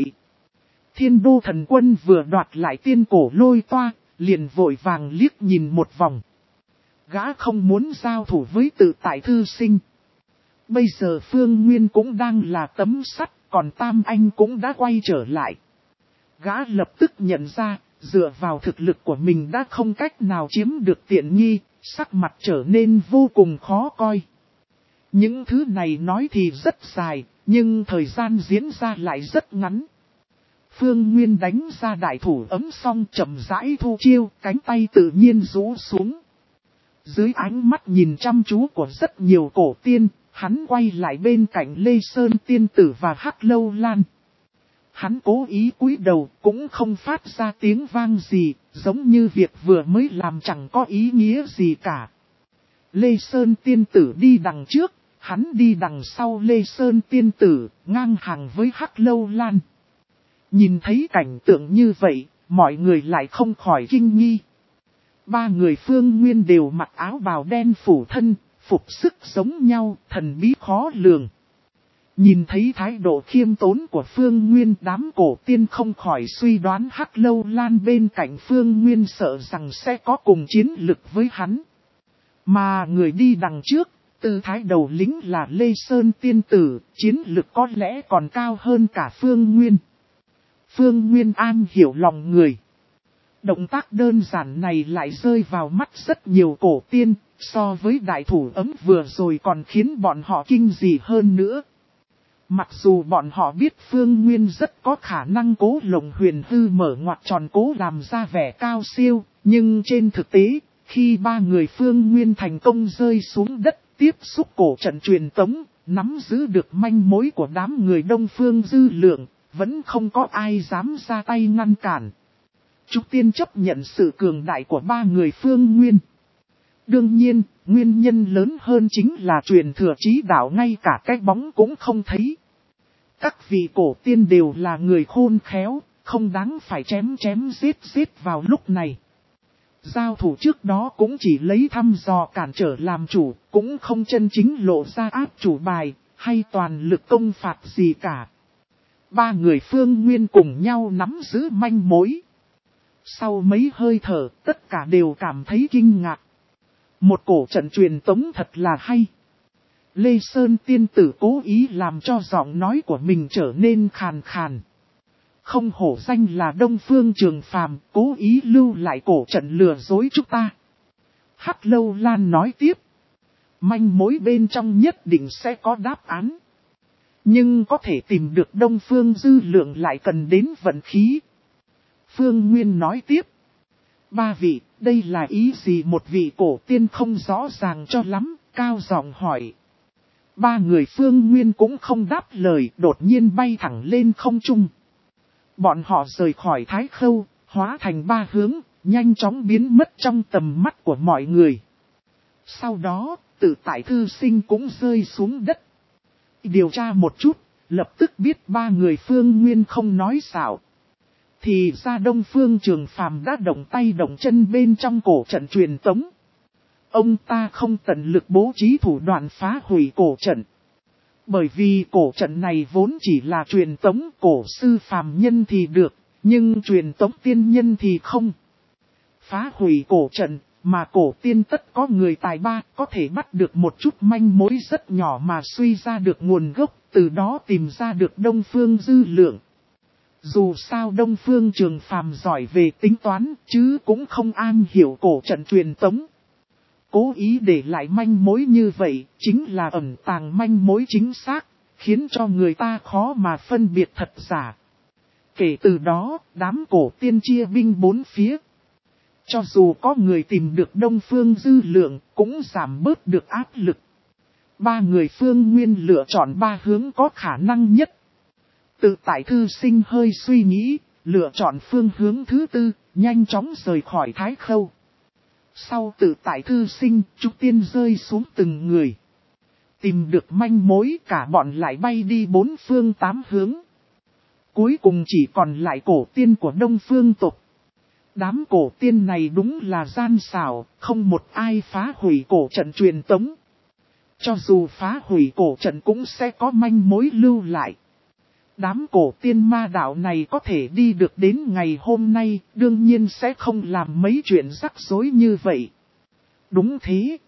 Thiên Đô Thần Quân vừa đoạt lại tiên cổ lôi toa, liền vội vàng liếc nhìn một vòng. Gã không muốn giao thủ với Tự Tại Thư Sinh. Bây giờ Phương Nguyên cũng đang là tấm sắt, còn Tam Anh cũng đã quay trở lại. Gã lập tức nhận ra, dựa vào thực lực của mình đã không cách nào chiếm được tiện nghi, sắc mặt trở nên vô cùng khó coi. Những thứ này nói thì rất dài, nhưng thời gian diễn ra lại rất ngắn. Phương Nguyên đánh ra đại thủ ấm xong chậm rãi thu chiêu, cánh tay tự nhiên rũ xuống. Dưới ánh mắt nhìn chăm chú của rất nhiều cổ tiên, hắn quay lại bên cạnh Lê Sơn Tiên Tử và Hắc Lâu Lan. Hắn cố ý cúi đầu cũng không phát ra tiếng vang gì, giống như việc vừa mới làm chẳng có ý nghĩa gì cả. Lê Sơn Tiên Tử đi đằng trước, hắn đi đằng sau Lê Sơn Tiên Tử, ngang hàng với Hắc Lâu Lan. Nhìn thấy cảnh tượng như vậy, mọi người lại không khỏi kinh nghi. Ba người Phương Nguyên đều mặc áo bào đen phủ thân, phục sức giống nhau, thần bí khó lường. Nhìn thấy thái độ khiêm tốn của Phương Nguyên, đám cổ tiên không khỏi suy đoán Hắc Lâu Lan bên cạnh Phương Nguyên sợ rằng sẽ có cùng chiến lực với hắn. Mà người đi đằng trước, tư thái đầu lính là Lê Sơn Tiên Tử, chiến lực có lẽ còn cao hơn cả Phương Nguyên. Phương Nguyên an hiểu lòng người. Động tác đơn giản này lại rơi vào mắt rất nhiều cổ tiên, so với đại thủ ấm vừa rồi còn khiến bọn họ kinh dị hơn nữa. Mặc dù bọn họ biết Phương Nguyên rất có khả năng cố lồng huyền hư mở ngoặt tròn cố làm ra vẻ cao siêu, nhưng trên thực tế, khi ba người Phương Nguyên thành công rơi xuống đất tiếp xúc cổ trận truyền tống, nắm giữ được manh mối của đám người Đông Phương dư lượng, vẫn không có ai dám ra tay ngăn cản. Trúc Tiên chấp nhận sự cường đại của ba người Phương Nguyên. Đương nhiên, nguyên nhân lớn hơn chính là truyền thừa chí đạo ngay cả cái bóng cũng không thấy. Các vị cổ tiên đều là người khôn khéo, không đáng phải chém chém giết giết vào lúc này. Giao thủ trước đó cũng chỉ lấy thăm dò cản trở làm chủ, cũng không chân chính lộ ra áp chủ bài, hay toàn lực công phạt gì cả. Ba người Phương Nguyên cùng nhau nắm giữ manh mối. Sau mấy hơi thở, tất cả đều cảm thấy kinh ngạc. Một cổ trận truyền tống thật là hay. Lê Sơn Tiên Tử cố ý làm cho giọng nói của mình trở nên khàn khàn. Không hổ danh là Đông Phương Trường Phàm, cố ý lưu lại cổ trận lừa dối chúng ta. Hắc Lâu Lan nói tiếp. Manh mối bên trong nhất định sẽ có đáp án. Nhưng có thể tìm được Đông Phương dư lượng lại cần đến vận khí. Phương Nguyên nói tiếp. Ba vị, đây là ý gì? Một vị cổ tiên không rõ ràng cho lắm, cao giọng hỏi. Ba người Phương Nguyên cũng không đáp lời, đột nhiên bay thẳng lên không trung. Bọn họ rời khỏi Thái Khâu, hóa thành ba hướng, nhanh chóng biến mất trong tầm mắt của mọi người. Sau đó, Tự Tại Thư Sinh cũng rơi xuống đất. Điều tra một chút, lập tức biết ba người Phương Nguyên không nói xạo. Thì ra Đông Phương Trường Phàm đã động tay động chân bên trong cổ trận truyền tống. Ông ta không tận lực bố trí thủ đoạn phá hủy cổ trận. Bởi vì cổ trận này vốn chỉ là truyền tống cổ sư phàm nhân thì được, nhưng truyền tống tiên nhân thì không. Phá hủy cổ trận, mà cổ tiên tất có người tài ba, có thể bắt được một chút manh mối rất nhỏ mà suy ra được nguồn gốc, từ đó tìm ra được Đông Phương dư lượng. Dù sao Đông Phương Trường Phàm giỏi về tính toán, chứ cũng không an hiểu cổ trận truyền tống. Cố ý để lại manh mối như vậy, chính là ẩn tàng manh mối chính xác, khiến cho người ta khó mà phân biệt thật giả. Kể từ đó, đám cổ tiên chia binh bốn phía. Cho dù có người tìm được Đông Phương Dư Lượng, cũng giảm bớt được áp lực. Ba người Phương Nguyên lựa chọn ba hướng có khả năng nhất. Tự tại thư sinh hơi suy nghĩ, lựa chọn phương hướng thứ tư, nhanh chóng rời khỏi Thái Khâu. Sau tự tại thư sinh, Trúc Tiên rơi xuống từng người. Tìm được manh mối, cả bọn lại bay đi bốn phương tám hướng. Cuối cùng chỉ còn lại cổ tiên của Đông Phương tộc. Đám cổ tiên này đúng là gian xảo, không một ai phá hủy cổ trận truyền tống. Cho dù phá hủy cổ trận cũng sẽ có manh mối lưu lại. Đám cổ tiên ma đạo này có thể đi được đến ngày hôm nay, đương nhiên sẽ không làm mấy chuyện rắc rối như vậy. Đúng thế.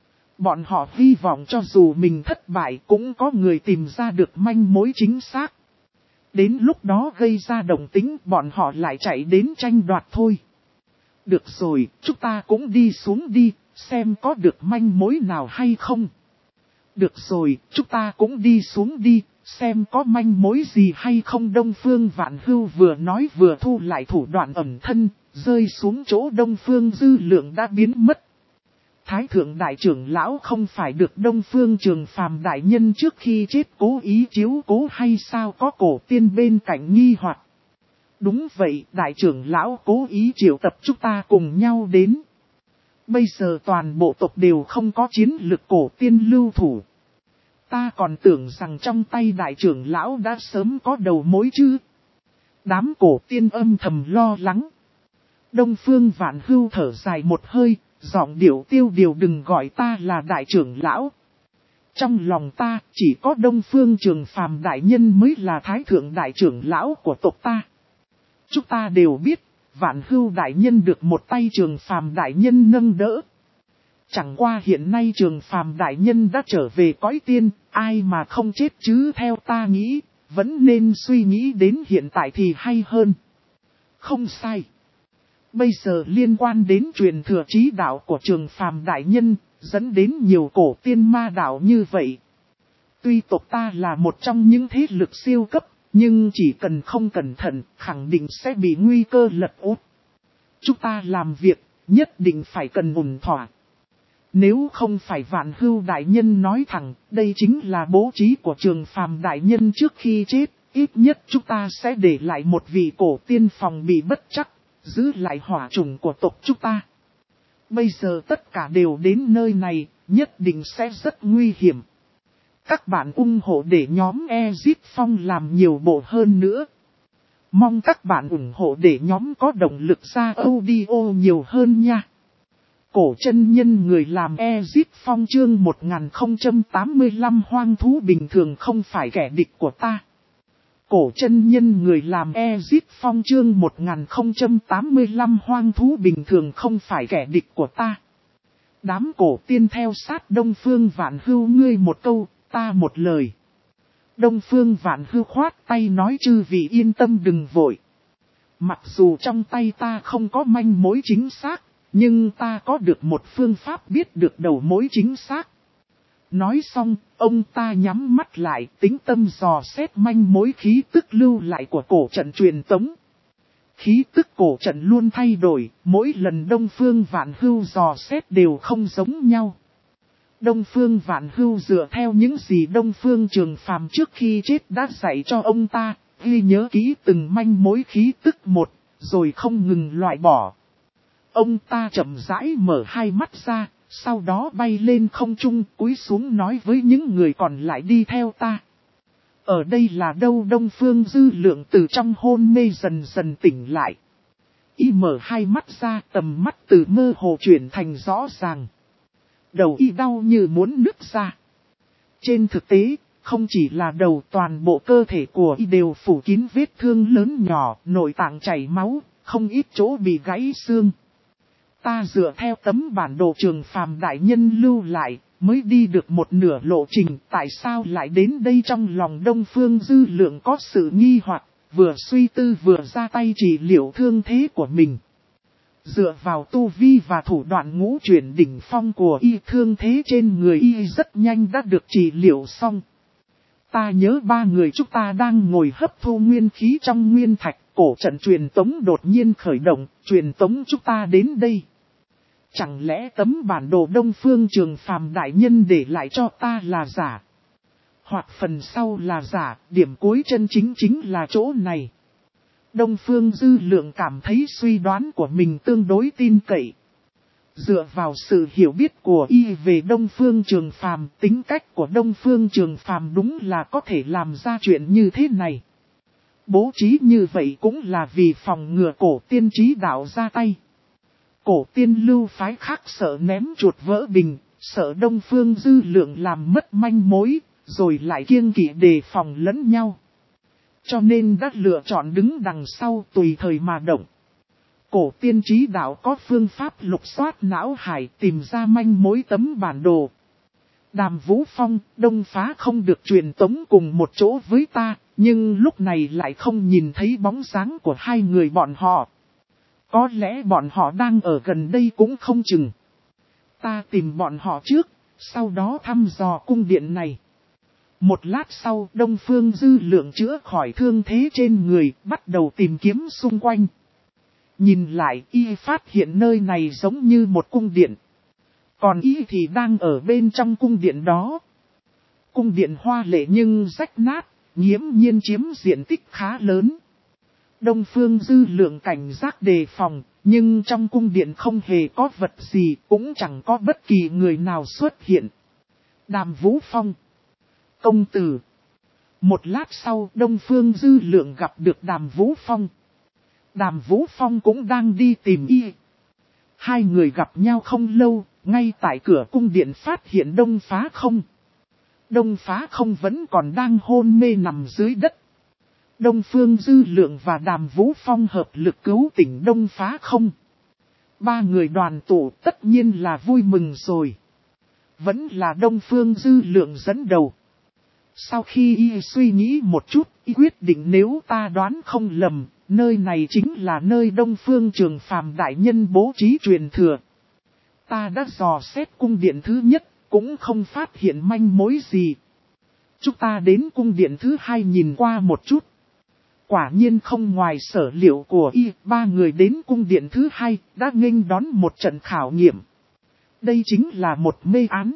Bọn họ hy vọng cho dù mình thất bại cũng có người tìm ra được manh mối chính xác. Đến lúc đó gây ra động tính bọn họ lại chạy đến tranh đoạt thôi. Được rồi, chúng ta cũng đi xuống đi, xem có được manh mối nào hay không. Được rồi, chúng ta cũng đi xuống đi, xem có manh mối gì hay không. Đông Phương Vạn Hưu vừa nói vừa thu lại thủ đoạn ẩn thân, rơi xuống chỗ Đông Phương Dư Lượng đã biến mất. Thái thượng đại trưởng lão không phải được Đông Phương Trường Phàm đại nhân trước khi chết cố ý chiếu cố hay sao, có cổ tiên bên cạnh nghi hoặc. Đúng vậy, đại trưởng lão cố ý triệu tập chúng ta cùng nhau đến. Bây giờ toàn bộ tộc đều không có chiến lực cổ tiên lưu thủ. Ta còn tưởng rằng trong tay đại trưởng lão đã sớm có đầu mối chứ. Đám cổ tiên âm thầm lo lắng. Đông Phương Vạn Hưu thở dài một hơi, giọng điệu tiêu điều, đừng gọi ta là đại trưởng lão. Trong lòng ta chỉ có Đông Phương Trường Phàm đại nhân mới là thái thượng đại trưởng lão của tộc ta. Chúng ta đều biết, Vạn Hưu đại nhân được một tay Trường Phàm đại nhân nâng đỡ. Chẳng qua hiện nay Trường Phàm đại nhân đã trở về cõi tiên, ai mà không chết chứ, theo ta nghĩ, vẫn nên suy nghĩ đến hiện tại thì hay hơn. Không sai. Bây giờ liên quan đến truyền thừa trí đạo của Trường Phàm đại nhân, dẫn đến nhiều cổ tiên ma đạo như vậy. Tuy tộc ta là một trong những thế lực siêu cấp, nhưng chỉ cần không cẩn thận, khẳng định sẽ bị nguy cơ lật úp. Chúng ta làm việc, nhất định phải cần ổn thỏa. Nếu không phải Vạn Hưu đại nhân nói thẳng, đây chính là bố trí của Trường Phàm đại nhân trước khi chết, ít nhất chúng ta sẽ để lại một vị cổ tiên phòng bị bất chắc, giữ lại hỏa chủng của tộc chúng ta. Bây giờ tất cả đều đến nơi này, nhất định sẽ rất nguy hiểm. Các bạn ủng hộ để nhóm Exit Phong làm nhiều bộ hơn nữa. Mong các bạn ủng hộ để nhóm có động lực ra audio nhiều hơn nha. Cổ chân nhân người làm Exit Phong chương một nghìn không trăm tám mươi lăm, hoang thú bình thường không phải kẻ địch của ta. Cổ chân nhân người làm Exit Phong chương một nghìn không trăm tám mươi lăm, hoang thú bình thường không phải kẻ địch của ta. Đám cổ tiên theo sát Đông Phương Vạn Hưu, ngươi một câu, ta một lời. Đông Phương Vạn Hưu khoát tay nói, chư vị yên tâm đừng vội. Mặc dù trong tay ta không có manh mối chính xác, nhưng ta có được một phương pháp biết được đầu mối chính xác. Nói xong, ông ta nhắm mắt lại, tính tâm dò xét manh mối khí tức lưu lại của cổ trận truyền tống. Khí tức cổ trận luôn thay đổi, mỗi lần Đông Phương Vạn Hưu dò xét đều không giống nhau. Đông Phương Vạn Hưu dựa theo những gì Đông Phương Trường Phàm trước khi chết đã dạy cho ông ta, ghi nhớ kỹ từng manh mối khí tức một, rồi không ngừng loại bỏ. Ông ta chậm rãi mở hai mắt ra, sau đó bay lên không trung, cúi xuống nói với những người còn lại, đi theo ta. Ở đây là đâu? Đông Phương Dư Lượng từ trong hôn mê dần dần tỉnh lại. Y mở hai mắt ra, tầm mắt từ mơ hồ chuyển thành rõ ràng. Đầu y đau như muốn nứt ra. Trên thực tế, không chỉ là đầu, toàn bộ cơ thể của y đều phủ kín vết thương lớn nhỏ, nội tạng chảy máu, không ít chỗ bị gãy xương. Ta dựa theo tấm bản đồ Trường Phàm đại nhân lưu lại, mới đi được một nửa lộ trình, tại sao lại đến đây? Trong lòng Đông Phương Dư Lượng có sự nghi hoặc, vừa suy tư vừa ra tay trị liệu thương thế của mình. Dựa vào tu vi và thủ đoạn ngũ chuyển đỉnh phong của y, thương thế trên người y rất nhanh đã được trị liệu xong. Ta nhớ ba người chúng ta đang ngồi hấp thu nguyên khí trong nguyên thạch, cổ trận truyền tống đột nhiên khởi động, truyền tống chúng ta đến đây. Chẳng lẽ tấm bản đồ Đông Phương Trường Phàm đại nhân để lại cho ta là giả? Hoặc phần sau là giả, điểm cuối chân chính chính là chỗ này. Đông Phương Dư Lượng cảm thấy suy đoán của mình tương đối tin cậy. Dựa vào sự hiểu biết của y về Đông Phương Trường Phàm, tính cách của Đông Phương Trường Phàm đúng là có thể làm ra chuyện như thế này. Bố trí như vậy cũng là vì phòng ngừa cổ tiên trí đạo ra tay. Cổ tiên lưu phái khác sợ ném chuột vỡ bình, sợ Đông Phương Dư Lượng làm mất manh mối, rồi lại kiêng kỵ đề phòng lẫn nhau. Cho nên đã lựa chọn đứng đằng sau tùy thời mà động. Cổ tiên trí đạo có phương pháp lục soát não hải tìm ra manh mối tấm bản đồ. Đàm Vũ Phong, Đông Phá không được truyền tống cùng một chỗ với ta, nhưng lúc này lại không nhìn thấy bóng dáng của hai người bọn họ. Có lẽ bọn họ đang ở gần đây cũng không chừng. Ta tìm bọn họ trước, sau đó thăm dò cung điện này. Một lát sau, Đông Phương Dư Lượng chữa khỏi thương thế trên người, bắt đầu tìm kiếm xung quanh. Nhìn lại, y phát hiện nơi này giống như một cung điện. Còn y thì đang ở bên trong cung điện đó. Cung điện hoa lệ nhưng rách nát, nghiễm nhiên chiếm diện tích khá lớn. Đông Phương Dư Lượng cảnh giác đề phòng, nhưng trong cung điện không hề có vật gì, cũng chẳng có bất kỳ người nào xuất hiện. Đàm Vũ Phong. Công tử. Một lát sau, Đông Phương Dư Lượng gặp được Đàm Vũ Phong. Đàm Vũ Phong cũng đang đi tìm y. Hai người gặp nhau không lâu, ngay tại cửa cung điện phát hiện Đông Phá Không. Đông Phá Không vẫn còn đang hôn mê nằm dưới đất. Đông Phương Dư Lượng và Đàm Vũ Phong hợp lực cứu tỉnh Đông Phá Không. Ba người đoàn tụ tất nhiên là vui mừng rồi. Vẫn là Đông Phương Dư Lượng dẫn đầu. Sau khi y suy nghĩ một chút, y quyết định nếu ta đoán không lầm, nơi này chính là nơi Đông Phương Trường Phàm đại nhân bố trí truyền thừa. Ta đã dò xét cung điện thứ nhất, cũng không phát hiện manh mối gì. Chúng ta đến cung điện thứ hai nhìn qua một chút. Quả nhiên không ngoài sở liệu của y, ba người đến cung điện thứ hai, đã nghênh đón một trận khảo nghiệm. Đây chính là một mê án.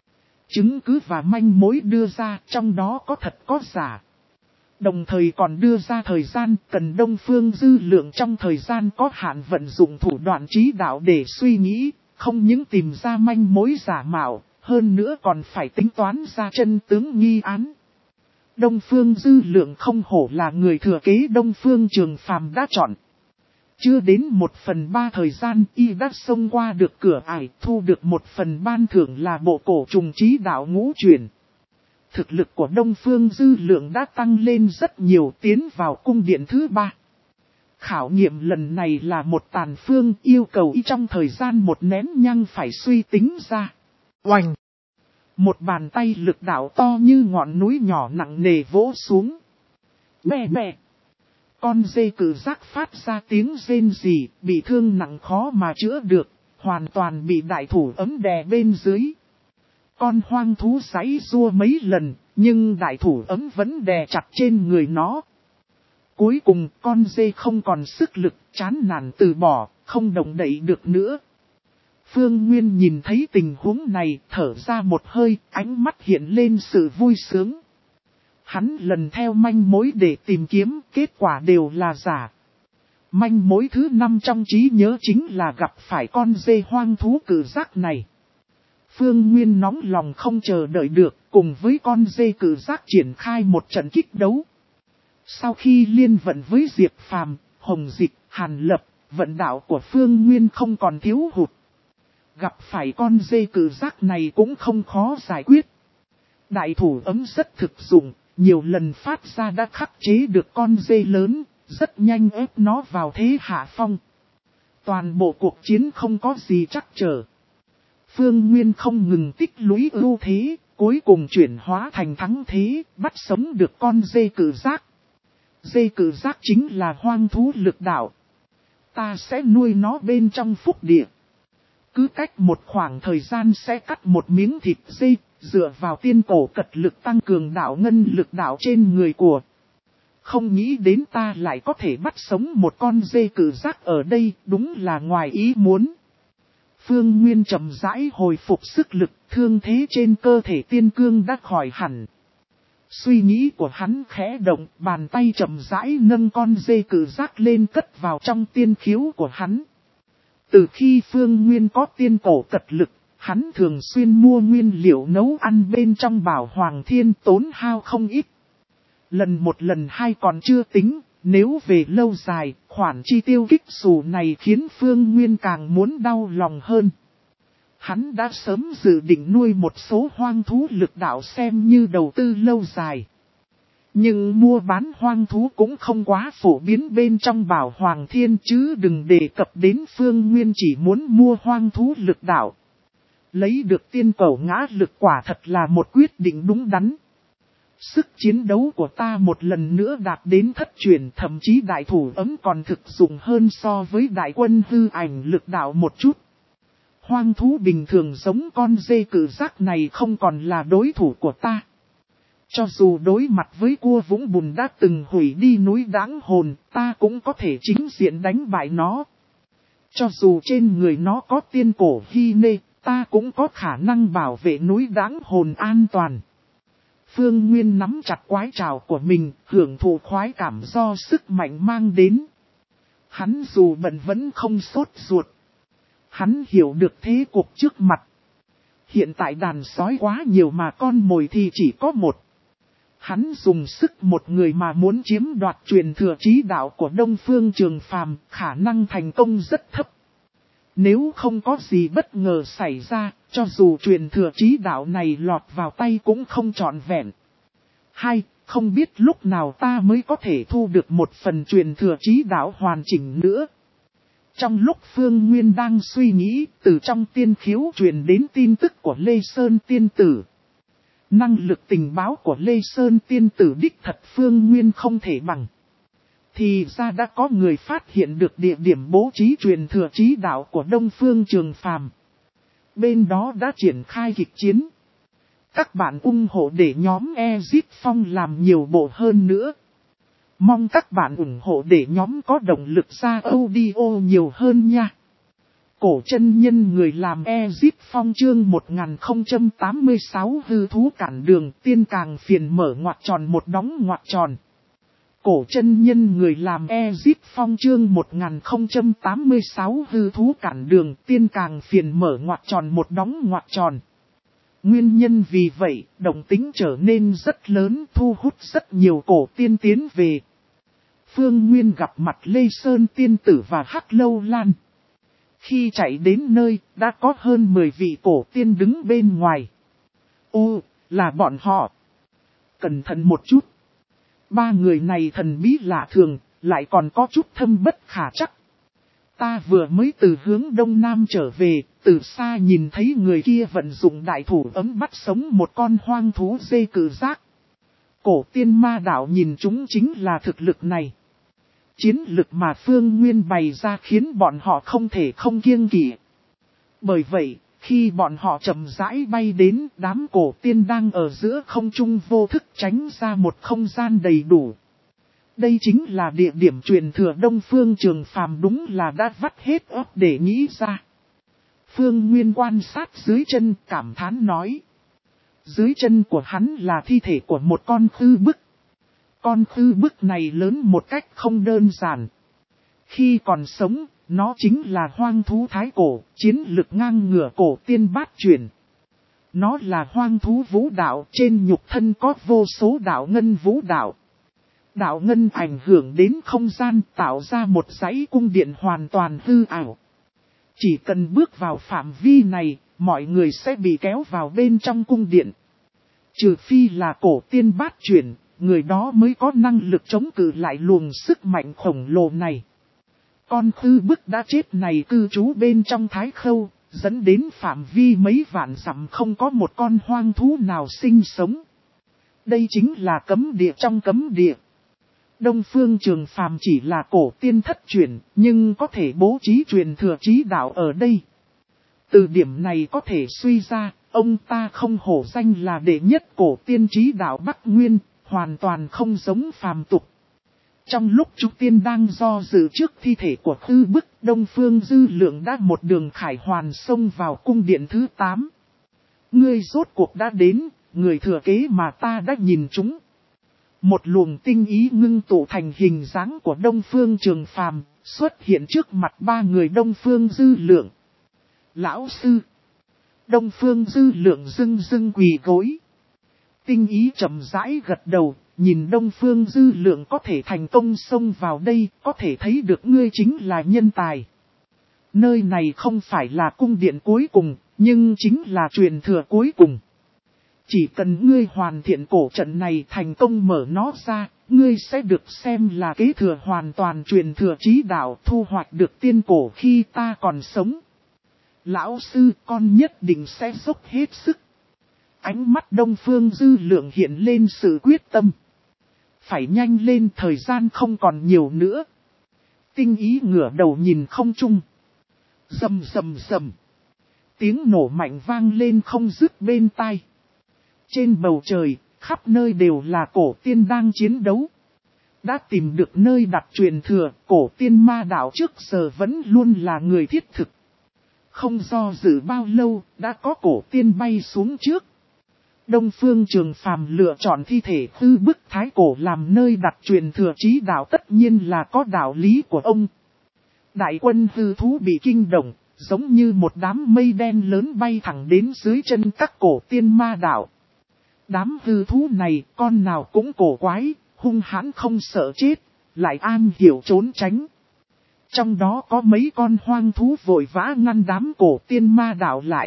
Chứng cứ và manh mối đưa ra, trong đó có thật có giả. Đồng thời còn đưa ra thời gian, cần Đông Phương Dư Lượng trong thời gian có hạn vận dụng thủ đoạn trí đạo để suy nghĩ, không những tìm ra manh mối giả mạo, hơn nữa còn phải tính toán ra chân tướng nghi án. Đông Phương Dư Lượng không hổ là người thừa kế Đông Phương Trường Phàm đã chọn. Chưa đến một phần ba thời gian y đã xông qua được cửa ải, thu được một phần ban thưởng là bộ cổ trùng trí đạo ngũ chuyển. Thực lực của Đông Phương Dư Lượng đã tăng lên rất nhiều, tiến vào cung điện thứ ba. Khảo nghiệm lần này là một tàn phương, yêu cầu y trong thời gian một nén nhang phải suy tính ra. Oành! Một bàn tay lực đạo to như ngọn núi nhỏ nặng nề vỗ xuống. Bè bè! Con dê cử giác phát ra tiếng rên rỉ, bị thương nặng khó mà chữa được, hoàn toàn bị đại thủ ấm đè bên dưới. Con hoang thú giãy giụa mấy lần, nhưng đại thủ ấm vẫn đè chặt trên người nó. Cuối cùng con dê không còn sức lực, chán nản từ bỏ, không động đậy được nữa. Phương Nguyên nhìn thấy tình huống này, thở ra một hơi, ánh mắt hiện lên sự vui sướng. Hắn lần theo manh mối để tìm kiếm, kết quả đều là giả. Manh mối thứ năm trong trí nhớ chính là gặp phải con dê hoang thú cử giác này. Phương Nguyên nóng lòng không chờ đợi được, cùng với con dê cử giác triển khai một trận kích đấu. Sau khi liên vận với Diệp Phàm, Hồng Dịch, Hàn Lập, vận đạo của Phương Nguyên không còn thiếu hụt. Gặp phải con dê cử giác này cũng không khó giải quyết. Đại thủ ấm rất thực dụng, nhiều lần phát ra đã khắc chế được con dê lớn, rất nhanh ép nó vào thế hạ phong. Toàn bộ cuộc chiến không có gì trắc trở. Phương Nguyên không ngừng tích lũy ưu thế, cuối cùng chuyển hóa thành thắng thế, bắt sống được con dê cử giác. Dê cử giác chính là hoang thú lực đạo. ta sẽ nuôi nó bên trong phúc địa. Cứ cách một khoảng thời gian sẽ cắt một miếng thịt dê, dựa vào tiên cổ cật lực tăng cường đạo ngân lực đạo trên người của. Không nghĩ đến ta lại có thể bắt sống một con dê cử giác ở đây, đúng là ngoài ý muốn. Phương Nguyên chậm rãi hồi phục sức lực, thương thế trên cơ thể tiên cương đã khỏi hẳn. Suy nghĩ của hắn khẽ động, bàn tay chậm rãi nâng con dê cử giác lên cất vào trong tiên khiếu của hắn. Từ khi Phương Nguyên có tiên cổ cật lực, hắn thường xuyên mua nguyên liệu nấu ăn bên trong Bảo Hoàng Thiên, tốn hao không ít. Lần một lần hai còn chưa tính, nếu về lâu dài, khoản chi tiêu kích xù này khiến Phương Nguyên càng muốn đau lòng hơn. Hắn đã sớm dự định nuôi một số hoang thú lực đạo xem như đầu tư lâu dài. Nhưng mua bán hoang thú cũng không quá phổ biến bên trong Bảo Hoàng Thiên, chứ đừng đề cập đến Phương Nguyên chỉ muốn mua hoang thú lực đạo. Lấy được tiên cẩu ngã lực quả thật là một quyết định đúng đắn. Sức chiến đấu của ta một lần nữa đạt đến thất truyền, thậm chí đại thủ ấm còn thực dụng hơn so với đại quân hư ảnh lực đạo một chút. Hoang thú bình thường giống con dê cử giác này không còn là đối thủ của ta. Cho dù đối mặt với cua Vũng Bùn đã từng hủy đi núi Đáng Hồn, ta cũng có thể chính diện đánh bại nó. Cho dù trên người nó có tiên cổ Hy Nê, ta cũng có khả năng bảo vệ núi Đáng Hồn an toàn. Phương Nguyên nắm chặt quái trảo của mình, hưởng thụ khoái cảm do sức mạnh mang đến. Hắn dù bận vẫn không sốt ruột. Hắn hiểu được thế cục trước mặt. Hiện tại đàn sói quá nhiều mà con mồi thì chỉ có một. Hắn dùng sức một người mà muốn chiếm đoạt truyền thừa trí đạo của Đông Phương Trường Phàm, khả năng thành công rất thấp. Nếu không có gì bất ngờ xảy ra, cho dù truyền thừa trí đạo này lọt vào tay cũng không trọn vẹn. Hai, không biết lúc nào ta mới có thể thu được một phần truyền thừa trí đạo hoàn chỉnh nữa. Trong lúc Phương Nguyên đang suy nghĩ, từ trong tiên khiếu truyền đến tin tức của Lê Sơn Tiên Tử. Năng lực tình báo của Lê Sơn Tiên Tử đích thật Phương Nguyên không thể bằng. Thì ra đã có người phát hiện được địa điểm bố trí truyền thừa trí đạo của Đông Phương Trường Phàm. Bên đó đã triển khai kịch chiến. Các bạn ủng hộ để nhóm Ezip Phong làm nhiều bộ hơn nữa. Mong các bạn ủng hộ để nhóm có động lực ra audio nhiều hơn nha. Cổ chân nhân người làm Ezip Phong chương một nghìn không trăm tám mươi sáu hư thú cản đường, tiên càng phiền mở ngoặc tròn một đóng ngoặc tròn. Cổ chân nhân người làm Ezip Phong chương một nghìn không trăm tám mươi sáu hư thú cản đường, tiên càng phiền mở ngoặc tròn một đóng ngoặc tròn. Nguyên nhân vì vậy, động tính trở nên rất lớn, thu hút rất nhiều cổ tiên tiến về. Phương Nguyên gặp mặt Lê Sơn Tiên Tử và Hắc Lâu Lan. Khi chạy đến nơi, đã có hơn mười vị cổ tiên đứng bên ngoài. Ô, là bọn họ. Cẩn thận một chút. Ba người này thần bí lạ thường, lại còn có chút thâm bất khả chắc. Ta vừa mới từ hướng đông nam trở về, từ xa nhìn thấy người kia vận dụng đại thủ ấm bắt sống một con hoang thú dê cử giác. Cổ tiên ma đạo nhìn chúng chính là thực lực này. Chiến lực mà Phương Nguyên bày ra khiến bọn họ không thể không kiêng kỵ. Bởi vậy, khi bọn họ chậm rãi bay đến, đám cổ tiên đang ở giữa không trung vô thức tránh ra một không gian đầy đủ. Đây chính là địa điểm truyền thừa Đông Phương Trường Phàm, đúng là đã vắt hết óc để nghĩ ra. Phương Nguyên quan sát dưới chân, cảm thán nói. Dưới chân của hắn là thi thể của một con khư bức. Con khư bức này lớn một cách không đơn giản. Khi còn sống, nó chính là hoang thú thái cổ, chiến lực ngang ngửa cổ tiên bát chuyển. Nó là hoang thú vũ đạo, trên nhục thân có vô số đạo ngân vũ đạo. Đạo ngân ảnh hưởng đến không gian, tạo ra một dãy cung điện hoàn toàn hư ảo. Chỉ cần bước vào phạm vi này, mọi người sẽ bị kéo vào bên trong cung điện. Trừ phi là cổ tiên bát chuyển, người đó mới có năng lực chống cự lại luồng sức mạnh khổng lồ này. Con khư bức đã chết này cư trú bên trong thái khâu, dẫn đến phạm vi mấy vạn dặm không có một con hoang thú nào sinh sống. Đây chính là cấm địa trong cấm địa. Đông Phương Trường Phàm chỉ là cổ tiên thất truyền, nhưng có thể bố trí truyền thừa trí đạo ở đây. Từ điểm này có thể suy ra, ông ta không hổ danh là đệ nhất cổ tiên trí đạo Bắc Nguyên, hoàn toàn không giống phàm tục. Trong lúc chúng tiên đang do dự trước thi thể của Tư Bức, Đông Phương Dư Lượng đã một đường khải hoàn xông vào cung điện thứ tám. Ngươi rốt cuộc đã đến, người thừa kế mà ta đã nhìn chúng. Một luồng tinh ý ngưng tụ thành hình dáng của Đông Phương Trường Phàm xuất hiện trước mặt ba người Đông Phương Dư Lượng. Lão sư! Đông Phương Dư Lượng dưng dưng quỳ gối. Tinh ý chậm rãi gật đầu, nhìn Đông Phương Dư Lượng có thể thành công xông vào đây, có thể thấy được ngươi chính là nhân tài. Nơi này không phải là cung điện cuối cùng, nhưng chính là truyền thừa cuối cùng. Chỉ cần ngươi hoàn thiện cổ trận này thành công mở nó ra, ngươi sẽ được xem là kế thừa hoàn toàn truyền thừa trí đạo, thu hoạch được tiên cổ khi ta còn sống. Lão sư, con nhất định sẽ dốc hết sức. Ánh mắt Đông Phương Dư Lượng hiện lên sự quyết tâm. Phải nhanh lên, thời gian không còn nhiều nữa. Tinh ý ngửa đầu nhìn không trung. Rầm rầm rầm. Tiếng nổ mạnh vang lên không dứt bên tai. Trên bầu trời, khắp nơi đều là cổ tiên đang chiến đấu. Đã tìm được nơi đặt truyền thừa, cổ tiên ma đạo trước giờ vẫn luôn là người thiết thực. Không do dự bao lâu, đã có cổ tiên bay xuống trước. Đông Phương Trường Phàm lựa chọn thi thể Tư Bức Thái Cổ làm nơi đặt truyền thừa trí đạo, tất nhiên là có đạo lý của ông. Đại quân hư thú bị kinh động, giống như một đám mây đen lớn bay thẳng đến dưới chân các cổ tiên ma đạo. Đám hư thú này, con nào cũng cổ quái, hung hãn không sợ chết, lại an hiểu trốn tránh. Trong đó có mấy con hoang thú vội vã ngăn đám cổ tiên ma đạo lại.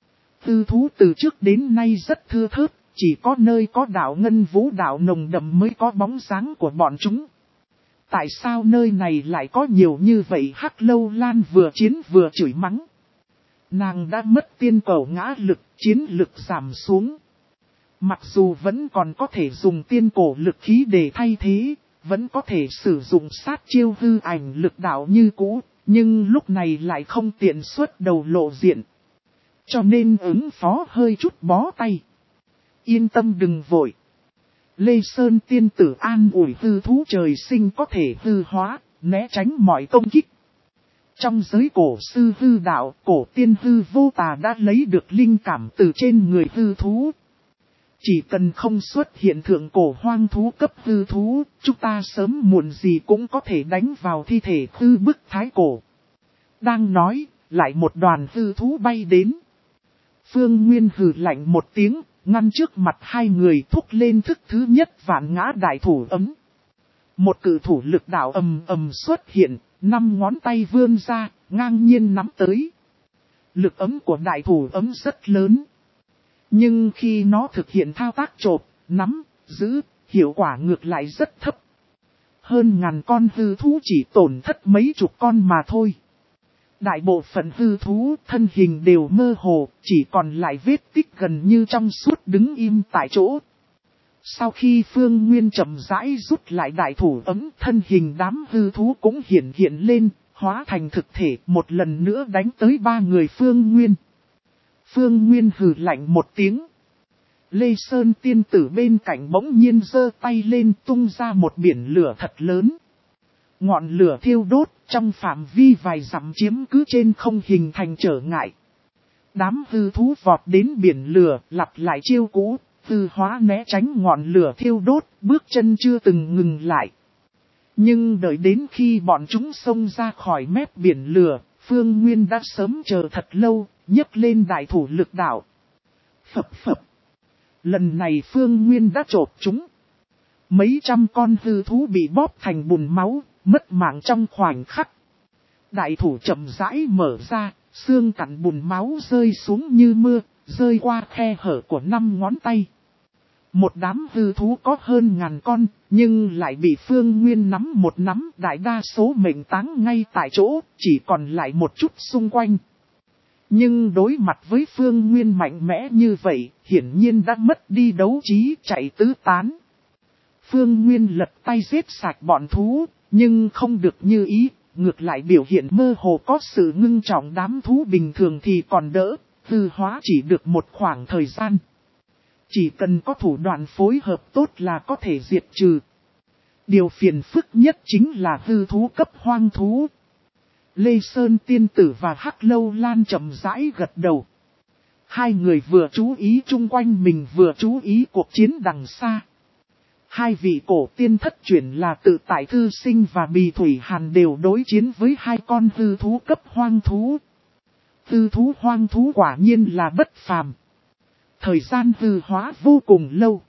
Hư thú từ trước đến nay rất thưa thớt, chỉ có nơi có đạo ngân vũ đạo nồng đậm mới có bóng dáng của bọn chúng. Tại sao nơi này lại có nhiều như vậy? Hắc Lâu Lan vừa chiến vừa chửi mắng. Nàng đã mất tiên cầu ngã lực, chiến lực giảm xuống. Mặc dù vẫn còn có thể dùng tiên cổ lực khí để thay thế, vẫn có thể sử dụng sát chiêu hư ảnh lực đạo như cũ, nhưng lúc này lại không tiện xuất đầu lộ diện. Cho nên ứng phó hơi chút bó tay. Yên tâm đừng vội. Lê Sơn tiên tử an ủi hư thú trời sinh có thể hư hóa, né tránh mọi công kích. Trong giới cổ sư hư đạo, cổ tiên hư vô tà đã lấy được linh cảm từ trên người hư thú. Chỉ cần không xuất hiện thượng cổ hoang thú cấp hư thú, chúng ta sớm muộn gì cũng có thể đánh vào thi thể Tư Bức Thái Cổ. Đang nói, lại một đoàn hư thú bay đến. Phương Nguyên hừ lạnh một tiếng, ngăn trước mặt hai người, thúc lên thức thứ nhất vạn ngã đại thủ ấm. Một cự thủ lực đạo ầm ầm xuất hiện, năm ngón tay vươn ra, ngang nhiên nắm tới. Lực ấm của đại thủ ấm rất lớn. Nhưng khi nó thực hiện thao tác chộp, nắm, giữ, hiệu quả ngược lại rất thấp. Hơn ngàn con hư thú chỉ tổn thất mấy chục con mà thôi. Đại bộ phận hư thú thân hình đều mơ hồ, chỉ còn lại vết tích gần như trong suốt đứng im tại chỗ. Sau khi Phương Nguyên chậm rãi rút lại đại thủ ấm, thân hình đám hư thú cũng hiện hiện lên, hóa thành thực thể một lần nữa đánh tới ba người Phương Nguyên. Phương Nguyên hừ lạnh một tiếng. Lê Sơn tiên tử bên cạnh bỗng nhiên giơ tay lên tung ra một biển lửa thật lớn. Ngọn lửa thiêu đốt trong phạm vi vài dặm chiếm cứ trên không hình thành trở ngại. Đám hư thú vọt đến biển lửa, lặp lại chiêu cũ, hư hóa né tránh ngọn lửa thiêu đốt, bước chân chưa từng ngừng lại. Nhưng đợi đến khi bọn chúng xông ra khỏi mép biển lửa, Phương Nguyên đã sớm chờ thật lâu, nhấc lên đại thủ lực đạo. Phập phập. Lần này Phương Nguyên đã chộp chúng. Mấy trăm con hư thú bị bóp thành bùn máu, mất mạng trong khoảnh khắc. Đại thủ chậm rãi mở ra, xương cặn bùn máu rơi xuống như mưa, rơi qua khe hở của năm ngón tay. Một đám hư thú có hơn ngàn con, nhưng lại bị Phương Nguyên nắm một nắm, đại đa số mệnh táng ngay tại chỗ, chỉ còn lại một chút xung quanh. Nhưng đối mặt với Phương Nguyên mạnh mẽ như vậy, hiển nhiên đã mất đi đấu trí chạy tứ tán. Phương Nguyên lật tay giết sạch bọn thú, nhưng không được như ý, ngược lại biểu hiện mơ hồ có sự ngưng trọng. Đám thú bình thường thì còn đỡ, hư hóa chỉ được một khoảng thời gian. Chỉ cần có thủ đoạn phối hợp tốt là có thể diệt trừ. Điều phiền phức nhất chính là hư thú cấp hoang thú. Lê Sơn tiên tử và Hắc Lâu Lan chậm rãi gật đầu. Hai người vừa chú ý chung quanh mình vừa chú ý cuộc chiến đằng xa. Hai vị cổ tiên thất chuyển là Tự Tại Thư Sinh và Bì Thủy Hàn đều đối chiến với hai con hư thú cấp hoang thú. Hư thú hoang thú quả nhiên là bất phàm. Thời gian hư hóa vô cùng lâu.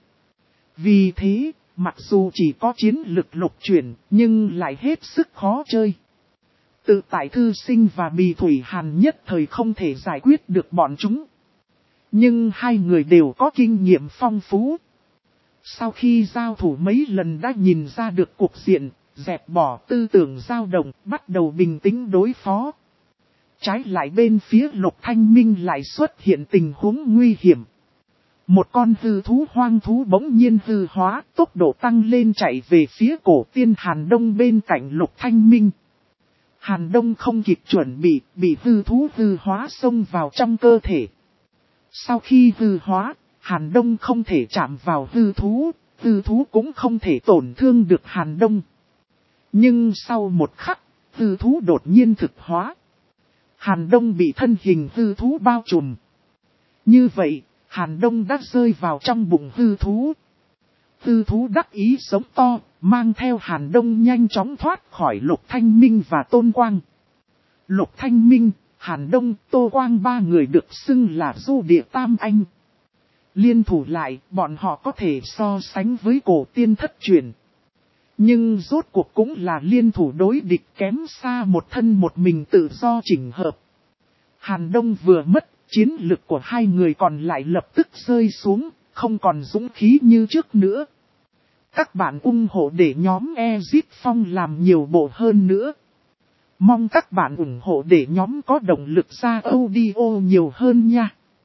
Vì thế, mặc dù chỉ có chiến lực lục chuyển, nhưng lại hết sức khó chơi. Tự Tại Thư Sinh và Bì Thủy Hàn nhất thời không thể giải quyết được bọn chúng. Nhưng hai người đều có kinh nghiệm phong phú. Sau khi giao thủ mấy lần đã nhìn ra được cuộc diện, dẹp bỏ tư tưởng dao động, bắt đầu bình tĩnh đối phó. Trái lại bên phía Lục Thanh Minh lại xuất hiện tình huống nguy hiểm. Một con hư thú hoang thú bỗng nhiên hư hóa, tốc độ tăng lên chạy về phía cổ tiên Hàn Đông bên cạnh Lục Thanh Minh. Hàn Đông không kịp chuẩn bị, bị hư thú hư hóa xông vào trong cơ thể. Sau khi hư hóa, Hàn Đông không thể chạm vào hư thú, hư thú cũng không thể tổn thương được Hàn Đông. Nhưng sau một khắc, hư thú đột nhiên thực hóa. Hàn Đông bị thân hình hư thú bao trùm. Như vậy, Hàn Đông đã rơi vào trong bụng hư thú. Hư thú đắc ý sống to, mang theo Hàn Đông nhanh chóng thoát khỏi Lục Thanh Minh và Tôn Quang. Lục Thanh Minh, Hàn Đông, Tô Quang ba người được xưng là du địa tam anh. Liên thủ lại, bọn họ có thể so sánh với cổ tiên thất truyền. Nhưng rốt cuộc cũng là liên thủ đối địch, kém xa một thân một mình tự do chỉnh hợp. Hàn Đông vừa mất, chiến lực của hai người còn lại lập tức rơi xuống, không còn dũng khí như trước nữa. Các bạn ủng hộ để nhóm Exit Phong làm nhiều bộ hơn nữa. Mong các bạn ủng hộ để nhóm có động lực ra audio nhiều hơn nha.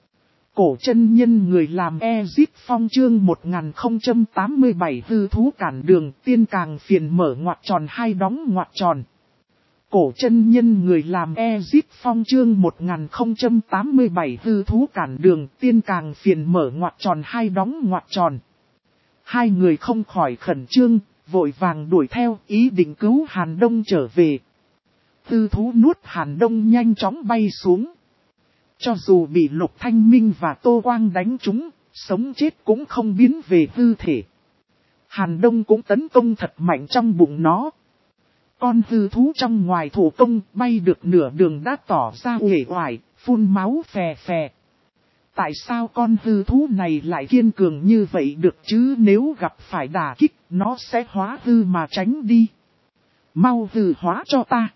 Cổ chân nhân người làm Exit Phong chương một nghìn không trăm tám mươi bảy hư thú cản đường, tiên càng phiền mở ngoặc tròn hai đóng ngoặc tròn. Cổ chân nhân người làm Exit Phong chương một nghìn không trăm tám mươi bảy hư thú cản đường, tiên càng phiền mở ngoặc tròn hai đóng ngoặc tròn. Hai người không khỏi khẩn trương, vội vàng đuổi theo, ý định cứu Hàn Đông trở về. Hư thú nuốt Hàn Đông nhanh chóng bay xuống. Cho dù bị Lục Thanh Minh và Tô Quang đánh trúng, sống chết cũng không biến về hư thể. Hàn Đông cũng tấn công thật mạnh trong bụng nó. Con hư thú trong ngoài thủ công bay được nửa đường đã tỏ ra uể oải, phun máu phè phè. Tại sao con hư thú này lại kiên cường như vậy được chứ, nếu gặp phải đả kích, nó sẽ hóa hư mà tránh đi. Mau hư hóa cho ta.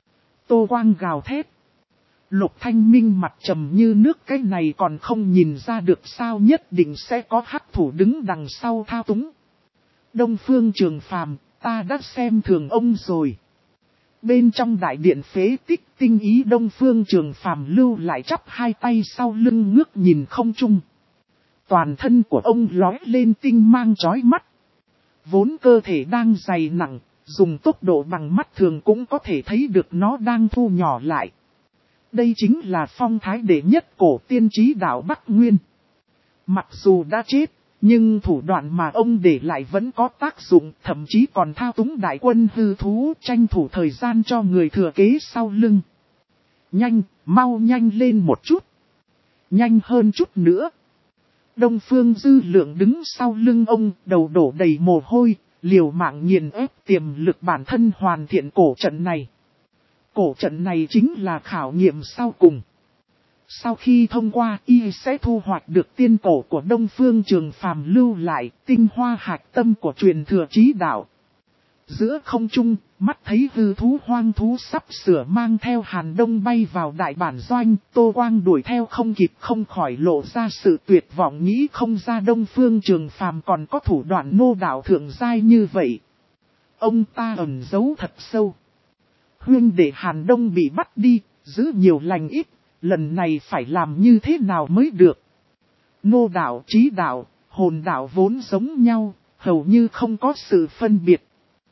Tô Quang gào thét. Lục Thanh Minh mặt trầm như nước, cái này còn không nhìn ra được sao, nhất định sẽ có hắc thủ đứng đằng sau thao túng. Đông Phương Trường Phàm, ta đã xem thường ông rồi. Bên trong đại điện phế tích, tinh ý Đông Phương Trường Phàm lưu lại chắp hai tay sau lưng ngước nhìn không trung. Toàn thân của ông lói lên tinh mang chói mắt. Vốn cơ thể đang dày nặng, dùng tốc độ bằng mắt thường cũng có thể thấy được nó đang thu nhỏ lại. Đây chính là phong thái đệ nhất cổ tiên trí đạo Bắc Nguyên. Mặc dù đã chết, nhưng thủ đoạn mà ông để lại vẫn có tác dụng, thậm chí còn thao túng đại quân hư thú, tranh thủ thời gian cho người thừa kế sau lưng. Nhanh, mau nhanh lên một chút. Nhanh hơn chút nữa. Đông Phương Dư Lượng đứng sau lưng ông, đầu đổ đầy mồ hôi, liều mạng nghiền ép tiềm lực bản thân hoàn thiện cổ trận này. Cổ trận này chính là khảo nghiệm sau cùng. Sau khi thông qua, y sẽ thu hoạch được tiên cổ của Đông Phương Trường Phàm lưu lại, tinh hoa hạch tâm của truyền thừa trí đạo. Giữa không trung, mắt thấy hư thú hoang thú sắp sửa mang theo Hàn Đông bay vào đại bản doanh, Tô Quang đuổi theo không kịp, không khỏi lộ ra sự tuyệt vọng, nghĩ không ra Đông Phương Trường Phàm còn có thủ đoạn nô đạo thượng giai như vậy. Ông ta ẩn giấu thật sâu. Huynh để Hàn Đông bị bắt đi, giữ nhiều lành ít, lần này phải làm như thế nào mới được? Nô đạo, trí đạo, hồn đạo vốn giống nhau, hầu như không có sự phân biệt.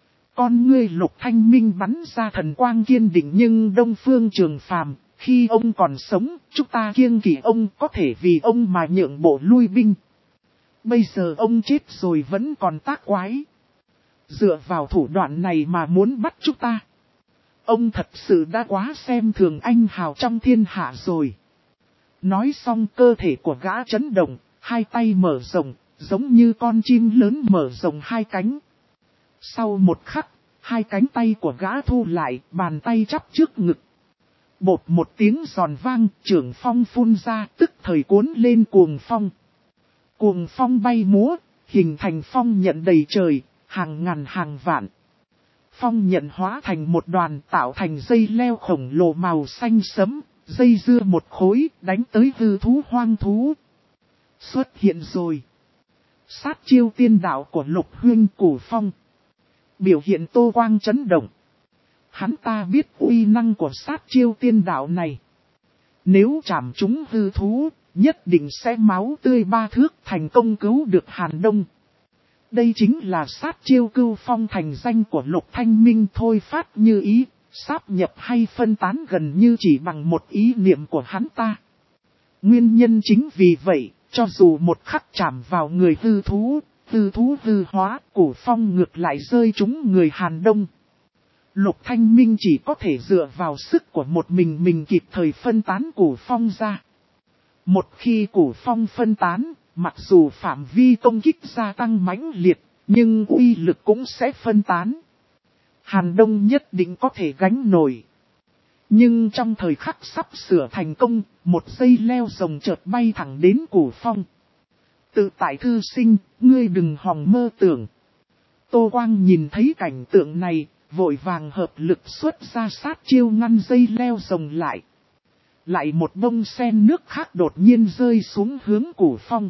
Con ngươi Lục Thanh Minh bắn ra thần quang kiên định, nhưng Đông Phương Trường Phàm, khi ông còn sống, chúng ta kiêng kỵ ông, có thể vì ông mà nhượng bộ lui binh. Bây giờ ông chết rồi vẫn còn tác quái. Dựa vào thủ đoạn này mà muốn bắt chúng ta. Ông thật sự đã quá xem thường anh hào trong thiên hạ rồi. Nói xong cơ thể của gã chấn động, hai tay mở rộng, giống như con chim lớn mở rộng hai cánh. Sau một khắc, hai cánh tay của gã thu lại, bàn tay chắp trước ngực. Bột một tiếng giòn vang, trưởng phong phun ra, tức thời cuốn lên cuồng phong. Cuồng phong bay múa, hình thành phong nhận đầy trời, hàng ngàn hàng vạn. Phong nhận hóa thành một đoàn, tạo thành dây leo khổng lồ màu xanh sẫm, dây dưa một khối, đánh tới hư thú hoang thú. Xuất hiện rồi. Sát chiêu tiên đạo của Lục Huyên Cửu Phong. Biểu hiện Tô Quang chấn động. Hắn ta biết uy năng của sát chiêu tiên đạo này. Nếu chạm trúng hư thú, nhất định sẽ máu tươi ba thước, thành công cứu được Hàn Đông. Đây chính là sát chiêu Cửu Phong thành danh của Lục Thanh Minh thôi phát như ý, sáp nhập hay phân tán gần như chỉ bằng một ý niệm của hắn ta. Nguyên nhân chính vì vậy, cho dù một khắc chạm vào người hư thú, hư thú hư hóa, Cửu Phong ngược lại rơi trúng người Hàn Đông. Lục Thanh Minh chỉ có thể dựa vào sức của một mình mình kịp thời phân tán Cửu Phong ra. Một khi Cửu Phong phân tán, mặc dù phạm vi công kích gia tăng mãnh liệt, nhưng uy lực cũng sẽ phân tán. Hàn Đông nhất định có thể gánh nổi. Nhưng trong thời khắc sắp sửa thành công, một dây leo rồng chợt bay thẳng đến Cửu Phong. Tự tại thư sinh, ngươi đừng hòng mơ tưởng. Tô Quang nhìn thấy cảnh tượng này, vội vàng hợp lực xuất ra sát chiêu ngăn dây leo rồng lại. Lại một bông sen nước khác đột nhiên rơi xuống hướng Cửu Phong.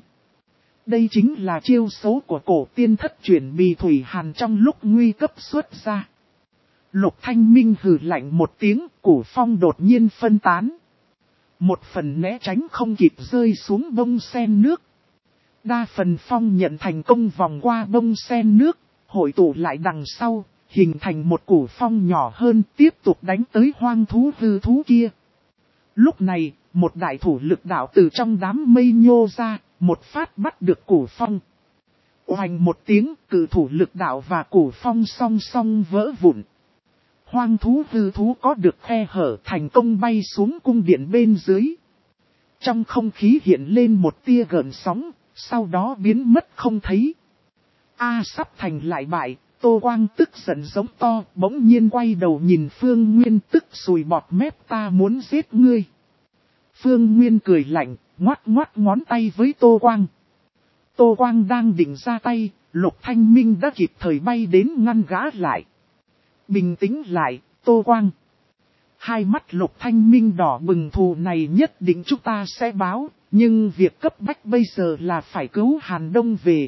Đây chính là chiêu số của cổ tiên thất chuyển bì thủy hàn trong lúc nguy cấp xuất ra. Lục Thanh Minh hừ lạnh một tiếng, Cửu Phong đột nhiên phân tán. Một phần né tránh không kịp rơi xuống bông sen nước. Đa phần phong nhận thành công vòng qua bông sen nước, hội tụ lại đằng sau, hình thành một Cửu Phong nhỏ hơn, tiếp tục đánh tới hoang thú hư thú kia. Lúc này, một đại thủ lực đạo từ trong đám mây nhô ra, một phát bắt được Cửu Phong. Oanh một tiếng, cự thủ lực đạo và Cửu Phong song song vỡ vụn. Hoang thú hư thú có được khe hở, thành công bay xuống cung điện bên dưới. Trong không khí hiện lên một tia gợn sóng, sau đó biến mất không thấy. A sắp thành lại bại, Tô Quang tức giận giống to, bỗng nhiên quay đầu nhìn Phương Nguyên, tức sùi bọt mép, ta muốn giết ngươi. Phương Nguyên cười lạnh, ngoắt ngoắt ngón tay với Tô Quang. Tô Quang đang định ra tay, Lục Thanh Minh đã kịp thời bay đến ngăn gã lại. Bình tĩnh lại, Tô Quang. Hai mắt Lục Thanh Minh đỏ bừng, thù này nhất định chúng ta sẽ báo, nhưng việc cấp bách bây giờ là phải cứu Hàn Đông về.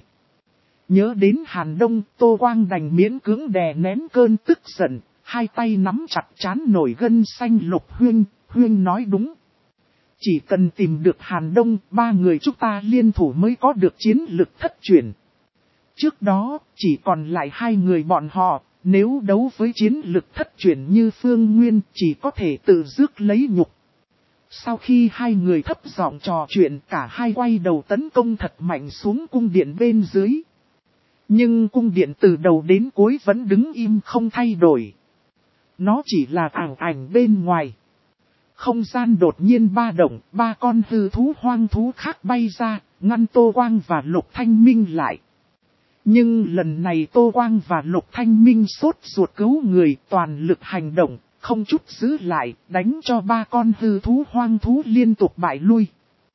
Nhớ đến Hàn Đông, Tô Quang đành miễn cưỡng đè nén cơn tức giận, hai tay nắm chặt trán nổi gân xanh. Lục Huyên, Huyên nói đúng. Chỉ cần tìm được Hàn Đông, ba người chúng ta liên thủ mới có được chiến lực thất truyền. Trước đó, chỉ còn lại hai người bọn họ, nếu đấu với chiến lực thất truyền như Phương Nguyên, chỉ có thể tự rước lấy nhục. Sau khi hai người thấp giọng trò chuyện, cả hai quay đầu tấn công thật mạnh xuống cung điện bên dưới. Nhưng cung điện từ đầu đến cuối vẫn đứng im không thay đổi. Nó chỉ là ảo ảnh bên ngoài. Không gian đột nhiên ba động, ba con hư thú hoang thú khác bay ra, ngăn Tô Quang và Lục Thanh Minh lại. Nhưng lần này Tô Quang và Lục Thanh Minh sốt ruột cứu người, toàn lực hành động, không chút giữ lại, đánh cho ba con hư thú hoang thú liên tục bại lui.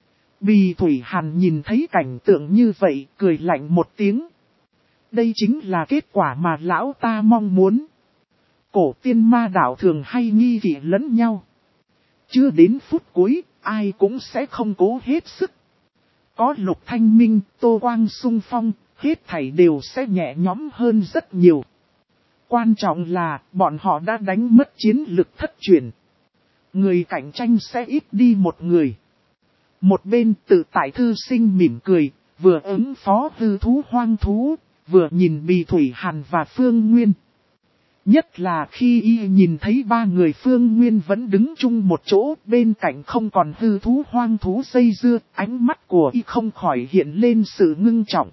Bì Thủy Hàn nhìn thấy cảnh tượng như vậy, cười lạnh một tiếng. Đây chính là kết quả mà lão ta mong muốn. Cổ tiên ma đạo thường hay nghi kỵ lẫn nhau. Chưa đến phút cuối, ai cũng sẽ không cố hết sức. Có Lục Thanh Minh, Tô Quang xung phong, hết thảy đều sẽ nhẹ nhõm hơn rất nhiều. Quan trọng là, bọn họ đã đánh mất chiến lực thất truyền. Người cạnh tranh sẽ ít đi một người. Một bên tự tại thư sinh mỉm cười, vừa ứng phó hư thú hoang thú, vừa nhìn Bì Thủy Hàn và Phương Nguyên. Nhất là khi y nhìn thấy ba người Phương Nguyên vẫn đứng chung một chỗ, bên cạnh không còn hư thú hoang thú dây dưa, ánh mắt của y không khỏi hiện lên sự ngưng trọng.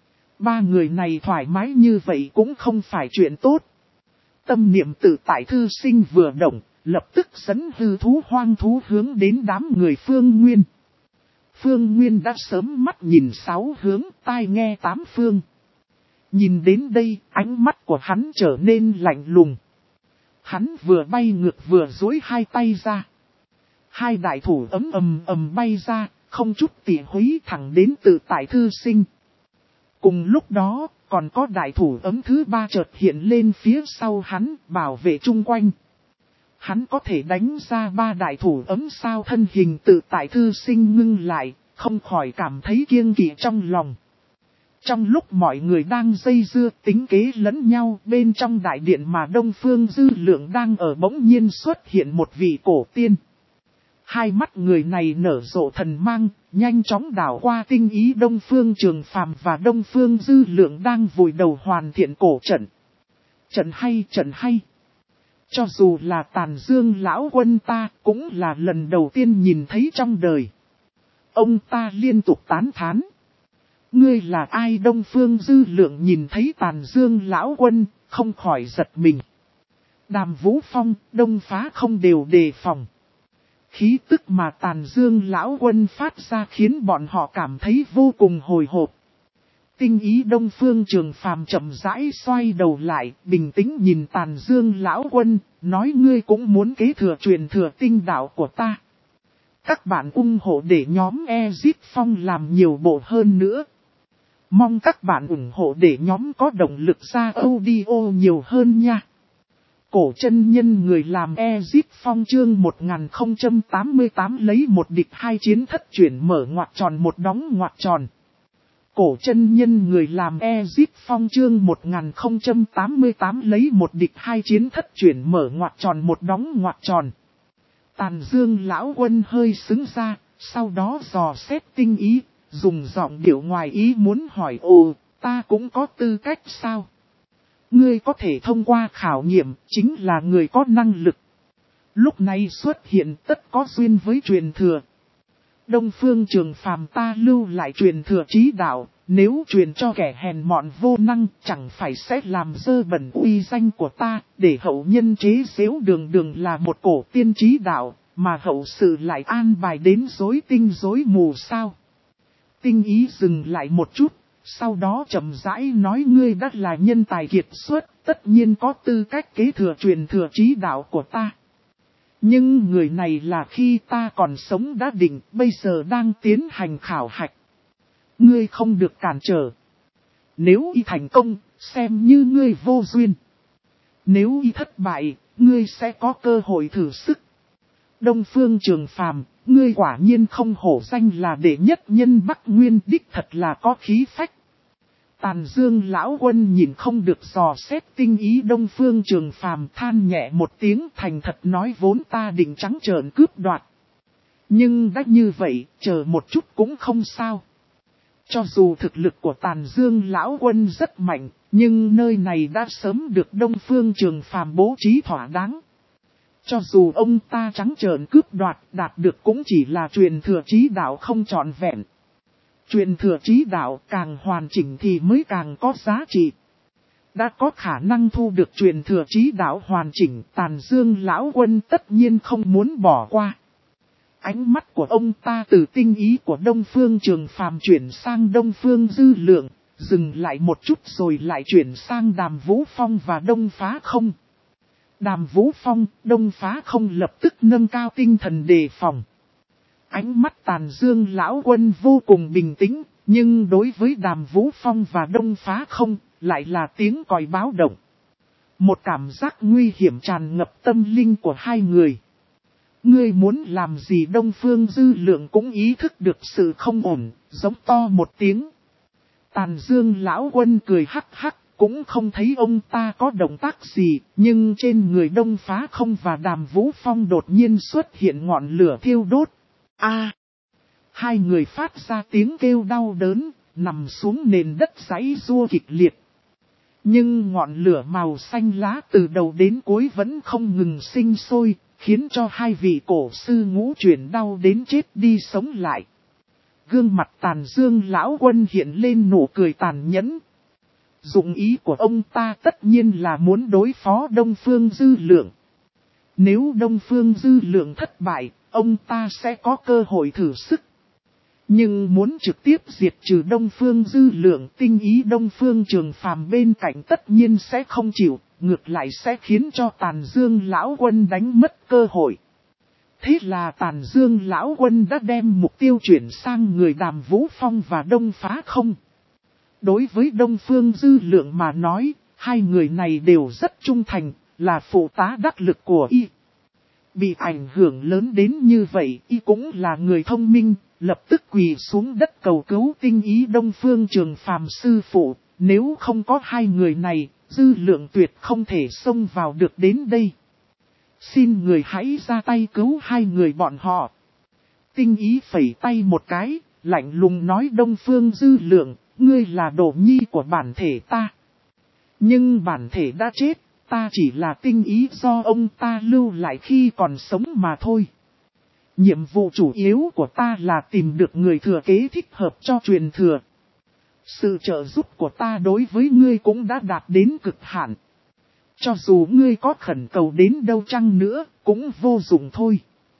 Ba người này thoải mái như vậy cũng không phải chuyện tốt. Tâm niệm tự tại thư sinh vừa động, lập tức dẫn hư thú hoang thú hướng đến đám người Phương Nguyên. Phương Nguyên đã sớm mắt nhìn sáu hướng, tai nghe tám phương. Nhìn đến đây, ánh mắt của hắn trở nên lạnh lùng. Hắn vừa bay ngược vừa duỗi hai tay ra. Hai đại thủ ấm ầm ầm bay ra, không chút tỉ húy thẳng đến tự tại thư sinh. Cùng lúc đó, còn có đại thủ ấm thứ ba chợt hiện lên phía sau hắn, bảo vệ chung quanh. Hắn có thể đánh ra ba đại thủ ấm sao? Thân hình tự tại thư sinh ngưng lại, không khỏi cảm thấy kiêng kỵ trong lòng. Trong lúc mọi người đang dây dưa tính kế lẫn nhau, bên trong đại điện mà Đông Phương Dư Lượng đang ở bỗng nhiên xuất hiện một vị cổ tiên. Hai mắt người này nở rộ thần mang, nhanh chóng đảo qua tinh ý Đông Phương Trường Phàm và Đông Phương Dư Lượng đang vùi đầu hoàn thiện cổ trận. Trận hay, trận hay. Cho dù là Tàn Dương lão quân ta cũng là lần đầu tiên nhìn thấy trong đời. Ông ta liên tục tán thán. Ngươi là ai? Đông Phương Dư Lượng nhìn thấy Tàn Dương lão quân, không khỏi giật mình. Đàm Vũ Phong, Đông Phá không đều đề phòng. Khí tức mà Tàn Dương lão quân phát ra khiến bọn họ cảm thấy vô cùng hồi hộp. Tinh ý Đông Phương Trường Phàm chậm rãi xoay đầu lại, bình tĩnh nhìn Tàn Dương lão quân, nói ngươi cũng muốn kế thừa truyền thừa tinh đạo của ta. Các bạn ủng hộ để nhóm Ezip Phong làm nhiều bộ hơn nữa. Mong các bạn ủng hộ để nhóm có động lực ra audio nhiều hơn nha. Cổ chân nhân người làm Ezip Phong chương một nghìn không trăm tám mươi tám lấy một địch hai chiến thất chuyển mở ngoặc tròn một đóng ngoặc tròn. Cổ chân nhân người làm Ezip Phong chương một nghìn không trăm tám mươi tám lấy một địch hai chiến thất chuyển mở ngoặc tròn một đóng ngoặc tròn. Tàn Dương lão quân hơi sững ra, sau đó dò xét tinh ý, dùng giọng điệu ngoài ý muốn hỏi: ồ, ta cũng có tư cách sao? Ngươi có thể thông qua khảo nghiệm, chính là người có năng lực. Lúc này xuất hiện tất có duyên với truyền thừa. Đông Phương Trường Phàm ta lưu lại truyền thừa trí đạo, nếu truyền cho kẻ hèn mọn vô năng, chẳng phải sẽ làm dơ bẩn uy danh của ta, để hậu nhân chế giễu đường đường là một cổ tiên trí đạo, mà hậu sự lại an bài đến rối tinh rối mù sao? Tinh ý dừng lại một chút, sau đó chậm rãi nói: ngươi đã là nhân tài kiệt xuất, tất nhiên có tư cách kế thừa truyền thừa trí đạo của ta. Nhưng người này là khi ta còn sống đã định, bây giờ đang tiến hành khảo hạch. Ngươi không được cản trở. Nếu y thành công, xem như ngươi vô duyên. Nếu y thất bại, ngươi sẽ có cơ hội thử sức. Đông Phương Trường Phàm, ngươi quả nhiên không hổ danh là đệ nhất nhân Bắc Nguyên, đích thật là có khí phách. Tàn Dương lão quân nhìn không được dò xét tinh ý Đông Phương Trường Phàm, than nhẹ một tiếng, thành thật nói: vốn ta định trắng trợn cướp đoạt. Nhưng đã như vậy, chờ một chút cũng không sao. Cho dù thực lực của Tàn Dương lão quân rất mạnh, nhưng nơi này đã sớm được Đông Phương Trường Phàm bố trí thỏa đáng. Cho dù ông ta trắng trợn cướp đoạt, đạt được cũng chỉ là truyền thừa trí đạo không trọn vẹn. Truyền thừa trí đạo càng hoàn chỉnh thì mới càng có giá trị. Đã có khả năng thu được truyền thừa trí đạo hoàn chỉnh, Tàn Dương lão quân tất nhiên không muốn bỏ qua. Ánh mắt của ông ta từ tinh ý của Đông Phương Trường Phàm chuyển sang Đông Phương Dư Lượng, dừng lại một chút rồi lại chuyển sang Đàm Vũ Phong và Đông Phá Không. Đàm Vũ Phong, Đông Phá Không lập tức nâng cao tinh thần đề phòng. Ánh mắt Tàn Dương lão quân vô cùng bình tĩnh, nhưng đối với Đàm Vũ Phong và Đông Phá Không, lại là tiếng còi báo động. Một cảm giác nguy hiểm tràn ngập tâm linh của hai người. Ngươi muốn làm gì? Đông Phương Dư Lượng cũng ý thức được sự không ổn, giống to một tiếng. Tàn Dương lão quân cười hắc hắc, cũng không thấy ông ta có động tác gì, nhưng trên người Đông Phá Không và Đàm Vũ Phong đột nhiên xuất hiện ngọn lửa thiêu đốt. A! Hai người phát ra tiếng kêu đau đớn, nằm xuống nền đất giãy giụa kịch liệt, Nhưng ngọn lửa màu xanh lá từ đầu đến cuối vẫn không ngừng sinh sôi, khiến cho hai vị cổ sư ngũ chuyển đau đến chết đi sống lại. Gương mặt Tàn Dương lão quân hiện lên nụ cười tàn nhẫn. Dụng ý của ông ta tất nhiên là muốn đối phó Đông Phương Dư Lượng. Nếu Đông Phương Dư Lượng thất bại, ông ta sẽ có cơ hội thử sức. Nhưng muốn trực tiếp diệt trừ Đông Phương Dư Lượng, tinh ý Đông Phương Trường Phàm bên cạnh tất nhiên sẽ không chịu, ngược lại sẽ khiến cho Tàn Dương lão quân đánh mất cơ hội. Thế là Tàn Dương lão quân đã đem mục tiêu chuyển sang người Đàm Vũ Phong và Đông Phá Không. Đối với Đông Phương Dư Lượng mà nói, hai người này đều rất trung thành, là phụ tá đắc lực của y. Bị ảnh hưởng lớn đến như vậy, y cũng là người thông minh, lập tức quỳ xuống đất cầu cứu tinh ý Đông Phương Trường Phàm sư phụ. Nếu không có hai người này, Dư Lượng tuyệt không thể xông vào được đến đây. Xin người hãy ra tay cứu hai người bọn họ. Tinh ý phẩy tay một cái, lạnh lùng nói Đông Phương Dư Lượng, ngươi là đồ nhi của bản thể ta. Nhưng bản thể đã chết, ta chỉ là tinh ý do ông ta lưu lại khi còn sống mà thôi. Nhiệm vụ chủ yếu của ta là tìm được người thừa kế thích hợp cho truyền thừa. Sự trợ giúp của ta đối với ngươi cũng đã đạt đến cực hạn. Cho dù ngươi có khẩn cầu đến đâu chăng nữa, cũng vô dụng thôi.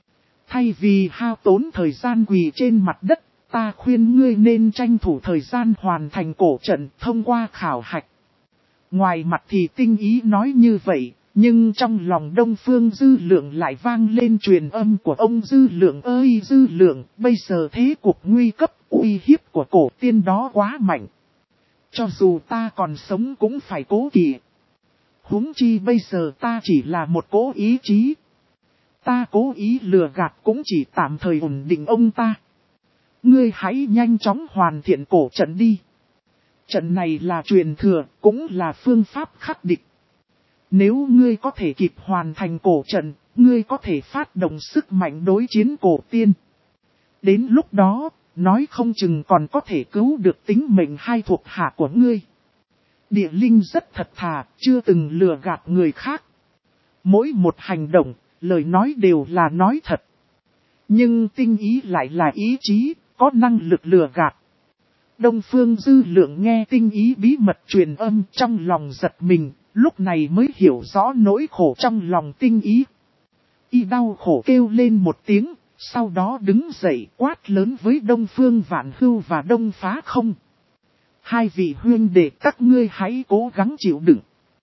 Thay vì hao tốn thời gian quỳ trên mặt đất, ta khuyên ngươi nên tranh thủ thời gian hoàn thành cổ trận thông qua khảo hạch. Ngoài mặt thì tinh ý nói như vậy, nhưng trong lòng Đông Phương Dư Lượng lại vang lên truyền âm của ông Dư Lượng ơi Dư Lượng, bây giờ thế cục nguy cấp, uy hiếp của cổ tiên đó quá mạnh. Cho dù ta còn sống cũng phải cố kỵ. Huống chi bây giờ ta chỉ là một cố ý chí. Ta cố ý lừa gạt cũng chỉ tạm thời ổn định ông ta. Ngươi hãy nhanh chóng hoàn thiện cổ trận đi. Trận này là truyền thừa, cũng là phương pháp khắc địch. Nếu ngươi có thể kịp hoàn thành cổ trận, ngươi có thể phát động sức mạnh đối chiến cổ tiên. Đến lúc đó, nói không chừng còn có thể cứu được tính mệnh hai thuộc hạ của ngươi. Địa linh rất thật thà, chưa từng lừa gạt người khác. Mỗi một hành động, lời nói đều là nói thật. Nhưng tinh ý lại là ý chí, có năng lực lừa gạt. Đông Phương Dư Lượng nghe tinh ý bí mật truyền âm trong lòng giật mình, lúc này mới hiểu rõ nỗi khổ trong lòng tinh ý. Y đau khổ kêu lên một tiếng, sau đó đứng dậy quát lớn với Đông Phương Vạn Hưu và Đông Phá Không. Hai vị huynh đệ các ngươi hãy cố gắng chịu đựng.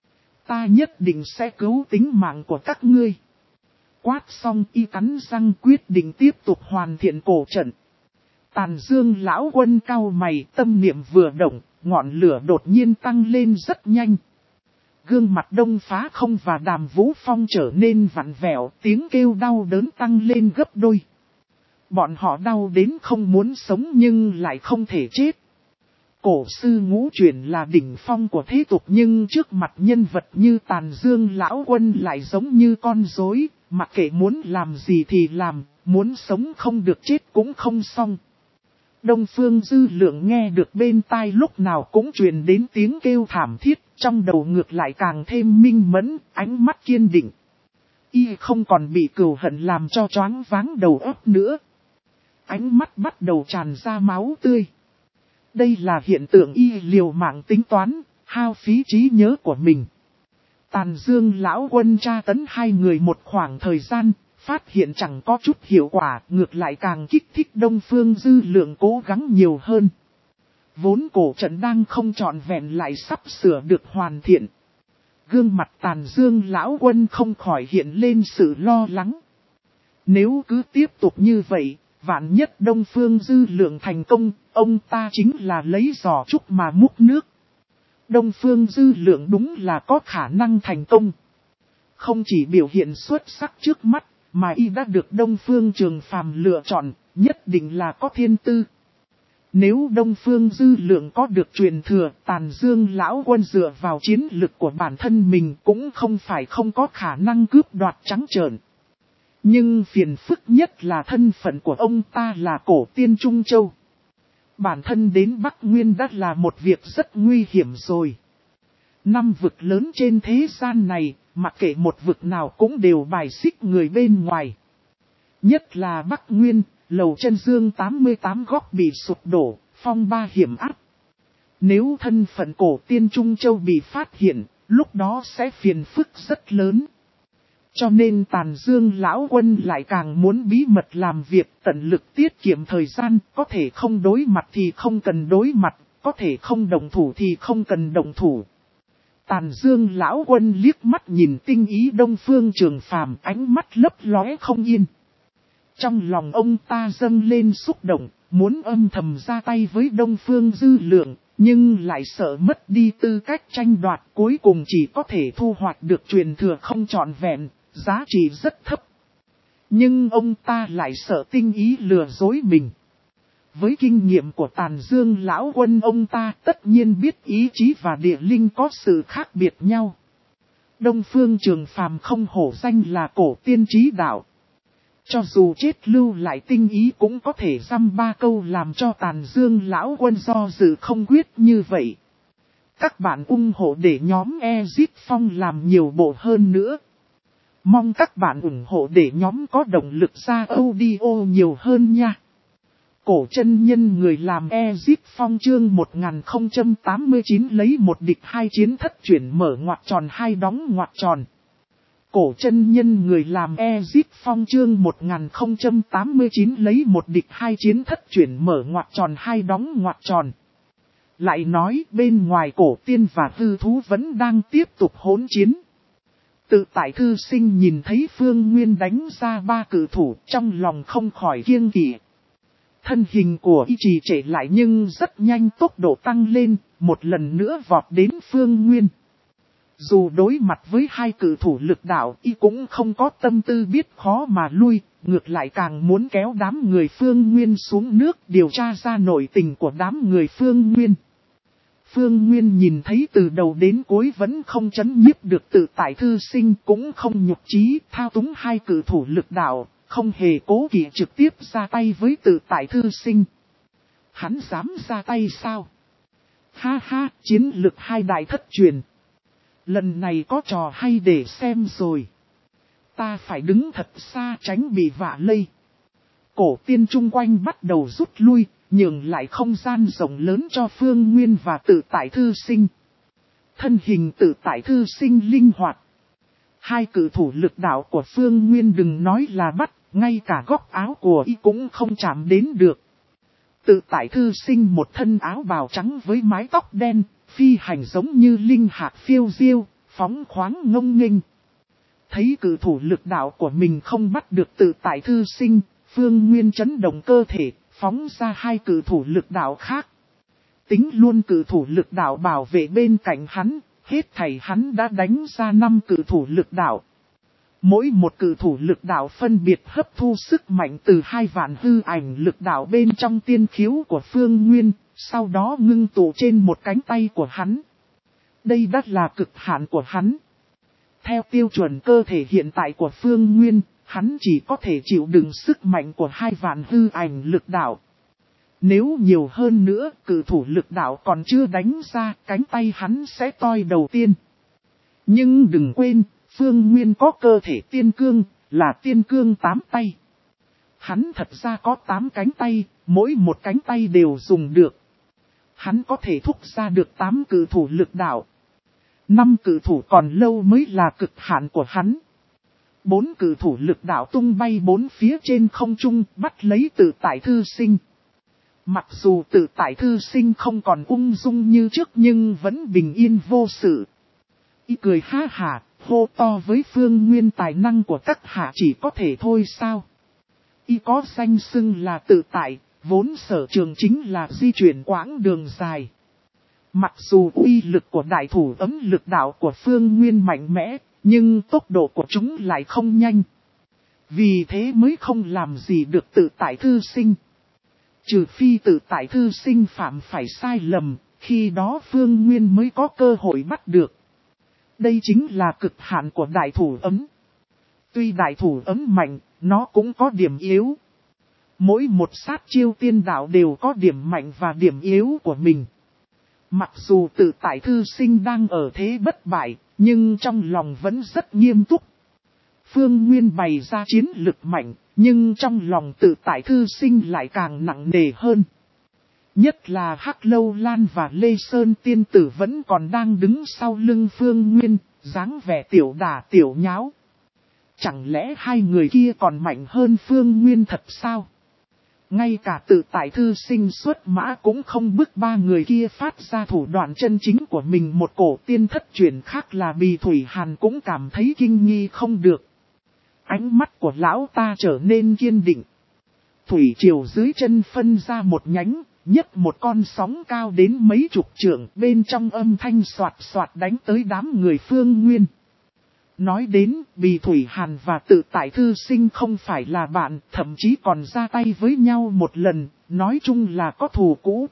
Ta nhất định sẽ cứu tính mạng của các ngươi. Quát xong y cắn răng quyết định tiếp tục hoàn thiện cổ trận. Tàn Dương lão quân cau mày, tâm niệm vừa động, ngọn lửa đột nhiên tăng lên rất nhanh. Gương mặt Đông Phá Không và Đàm Vũ Phong trở nên vặn vẹo, tiếng kêu đau đớn tăng lên gấp đôi. Bọn họ đau đến không muốn sống nhưng lại không thể chết. Cổ sư ngũ chuyển là đỉnh phong của thế tục nhưng trước mặt nhân vật như Tàn Dương lão quân lại giống như con rối, mặc kệ muốn làm gì thì làm, muốn sống không được chết cũng không xong. Đông Phương Dư Lượng nghe được bên tai lúc nào cũng truyền đến tiếng kêu thảm thiết, trong đầu ngược lại càng thêm minh mẫn, ánh mắt kiên định. Y không còn bị cừu hận làm cho choáng váng đầu óc nữa. Ánh mắt bắt đầu tràn ra máu tươi. Đây là hiện tượng y liều mạng tính toán, hao phí trí nhớ của mình. Tàn Dương lão quân tra tấn hai người một khoảng thời gian, phát hiện chẳng có chút hiệu quả, ngược lại càng kích thích Đông Phương Dư Lượng cố gắng nhiều hơn. Vốn cổ trận đang không trọn vẹn lại sắp sửa được hoàn thiện. Gương mặt Tàn Dương lão quân không khỏi hiện lên sự lo lắng. Nếu cứ tiếp tục như vậy, vạn nhất Đông Phương Dư Lượng thành công, ông ta chính là lấy giò trúc mà múc nước. Đông Phương Dư Lượng đúng là có khả năng thành công. Không chỉ biểu hiện xuất sắc trước mắt, mà y đã được Đông Phương Trường Phàm lựa chọn, nhất định là có thiên tư. Nếu Đông Phương Dư Lượng có được truyền thừa, Tàn Dương lão quân dựa vào chiến lực của bản thân mình cũng không phải không có khả năng cướp đoạt trắng trợn. Nhưng phiền phức nhất là thân phận của ông ta là cổ tiên Trung Châu. Bản thân đến Bắc Nguyên đã là một việc rất nguy hiểm rồi. Năm vực lớn trên thế gian này, mặc kệ một vực nào cũng đều bài xích người bên ngoài. Nhất là Bắc Nguyên, lầu chân dương tám mươi tám góc bị sụp đổ, phong ba hiểm áp. Nếu thân phận cổ tiên Trung Châu bị phát hiện, lúc đó sẽ phiền phức rất lớn. Cho nên Tàn Dương lão quân lại càng muốn bí mật làm việc, tận lực tiết kiệm thời gian, có thể không đối mặt thì không cần đối mặt, có thể không động thủ thì không cần động thủ. Tàn Dương lão quân liếc mắt nhìn tinh ý Đông Phương Trường Phàm, ánh mắt lấp lóe không yên. Trong lòng ông ta dâng lên xúc động, muốn âm thầm ra tay với Đông Phương Dư Lượng, nhưng lại sợ mất đi tư cách tranh đoạt, cuối cùng chỉ có thể thu hoạch được truyền thừa không trọn vẹn, giá trị rất thấp. Nhưng ông ta lại sợ tinh ý lừa dối mình. Với kinh nghiệm của Tàn Dương lão quân, ông ta tất nhiên biết ý chí và địa linh có sự khác biệt nhau. Đông Phương Trường Phàm không hổ danh là cổ tiên trí đạo. Cho dù chết lưu lại tinh ý cũng có thể dăm ba câu làm cho Tàn Dương lão quân do dự không quyết như vậy. Các bạn ủng hộ để nhóm Exit Phong làm nhiều bộ hơn nữa. Mong các bạn ủng hộ để nhóm có động lực ra audio nhiều hơn nha. Cổ chân nhân người làm Exit Phong chương một nghìn không trăm tám mươi chín lấy một địch hai chiến thất chuyển mở ngoặc tròn hai đóng ngoặc tròn. Cổ chân nhân người làm Exit Phong chương một nghìn không trăm tám mươi chín lấy một địch hai chiến thất chuyển mở ngoặc tròn hai đóng ngoặc tròn. Lại nói bên ngoài cổ tiên và hư thú vẫn đang tiếp tục hỗn chiến. Tự tại thư sinh nhìn thấy Phương Nguyên đánh ra ba cử thủ, trong lòng không khỏi kiêng kỵ. Thân hình của y trì trệ lại nhưng rất nhanh, tốc độ tăng lên, một lần nữa vọt đến Phương Nguyên. Dù đối mặt với hai cử thủ lực đạo, y cũng không có tâm tư biết khó mà lui, ngược lại càng muốn kéo đám người Phương Nguyên xuống nước, điều tra ra nội tình của đám người Phương Nguyên. Phương Nguyên nhìn thấy từ đầu đến cuối vẫn không chấn nhiếp được tự tại thư sinh, cũng không nhục chí, thao túng hai cử thủ lực đạo, không hề cố kỵ trực tiếp ra tay với tự tại thư sinh. Hắn dám ra tay sao? Ha ha, chiến lực hai đại thất truyền. Lần này có trò hay để xem rồi. Ta phải đứng thật xa tránh bị vạ lây. Cổ tiên chung quanh bắt đầu rút lui, nhường lại không gian rộng lớn cho Phương Nguyên và tự tại thư sinh. Thân hình tự tại thư sinh linh hoạt. Hai cử thủ lực đạo của Phương Nguyên đừng nói là bắt, ngay cả góc áo của y cũng không chạm đến được. Tự tại thư sinh một thân áo bào trắng với mái tóc đen, phi hành giống như linh hạt phiêu diêu, phóng khoáng ngông nghênh. Thấy cử thủ lực đạo của mình không bắt được tự tại thư sinh, Phương Nguyên chấn động cơ thể, phóng ra hai cử thủ lực đạo khác. Tính luôn cử thủ lực đạo bảo vệ bên cạnh hắn, hết thảy hắn đã đánh ra năm cử thủ lực đạo. Mỗi một cử thủ lực đạo phân biệt hấp thu sức mạnh từ hai vạn hư ảnh lực đạo bên trong tiên khiếu của Phương Nguyên, sau đó ngưng tụ trên một cánh tay của hắn. Đây đã là cực hạn của hắn. Theo tiêu chuẩn cơ thể hiện tại của Phương Nguyên, hắn chỉ có thể chịu đựng sức mạnh của hai vạn hư ảnh lực đạo. Nếu nhiều hơn nữa, cử thủ lực đạo còn chưa đánh ra, cánh tay hắn sẽ toi đầu tiên. Nhưng đừng quên, Phương Nguyên có cơ thể tiên cương, là tiên cương tám tay. Hắn thật ra có tám cánh tay, mỗi một cánh tay đều dùng được. Hắn có thể thúc ra được tám cử thủ lực đạo. năm cử thủ còn lâu mới là cực hạn của hắn. bốn cử thủ lực đạo tung bay bốn phía trên không trung, bắt lấy tự tại thư sinh. Mặc dù tự tại thư sinh không còn ung dung như trước nhưng vẫn bình yên vô sự. Y cười ha hả, hô to với Phương Nguyên tài năng của các hạ chỉ có thể thôi sao. Y có danh xưng là tự tại, vốn sở trường chính là di chuyển quãng đường dài. Mặc dù uy lực của đại thủ ấm lực đạo của Phương Nguyên mạnh mẽ, nhưng tốc độ của chúng lại không nhanh. Vì thế mới không làm gì được tự tại thư sinh. Trừ phi tự tại thư sinh phạm phải sai lầm, khi đó Phương Nguyên mới có cơ hội bắt được. Đây chính là cực hạn của đại thủ ấm. Tuy đại thủ ấm mạnh, nó cũng có điểm yếu. Mỗi một sát chiêu tiên đạo đều có điểm mạnh và điểm yếu của mình. Mặc dù tự tại thư sinh đang ở thế bất bại, nhưng trong lòng vẫn rất nghiêm túc. Phương Nguyên bày ra chiến lực mạnh, nhưng trong lòng tự tại thư sinh lại càng nặng nề hơn. Nhất là Hắc Lâu Lan và Lê Sơn tiên tử vẫn còn đang đứng sau lưng Phương Nguyên, dáng vẻ tiểu đả tiểu nháo. Chẳng lẽ hai người kia còn mạnh hơn Phương Nguyên thật sao? Ngay cả tự tại thư sinh xuất mã cũng không bức ba người kia phát ra thủ đoạn chân chính của mình. Một cổ tiên thất truyền khác là Bì Thủy Hàn cũng cảm thấy kinh nghi không được. Ánh mắt của lão ta trở nên kiên định. Thủy triều dưới chân phân ra một nhánh, nhấc một con sóng cao đến mấy chục trượng, bên trong âm thanh soạt soạt đánh tới đám người Phương Nguyên. Nói đến, Bì Thủy Hàn và tự tại thư sinh không phải là bạn, thậm chí còn ra tay với nhau một lần, nói chung là có thù cũ.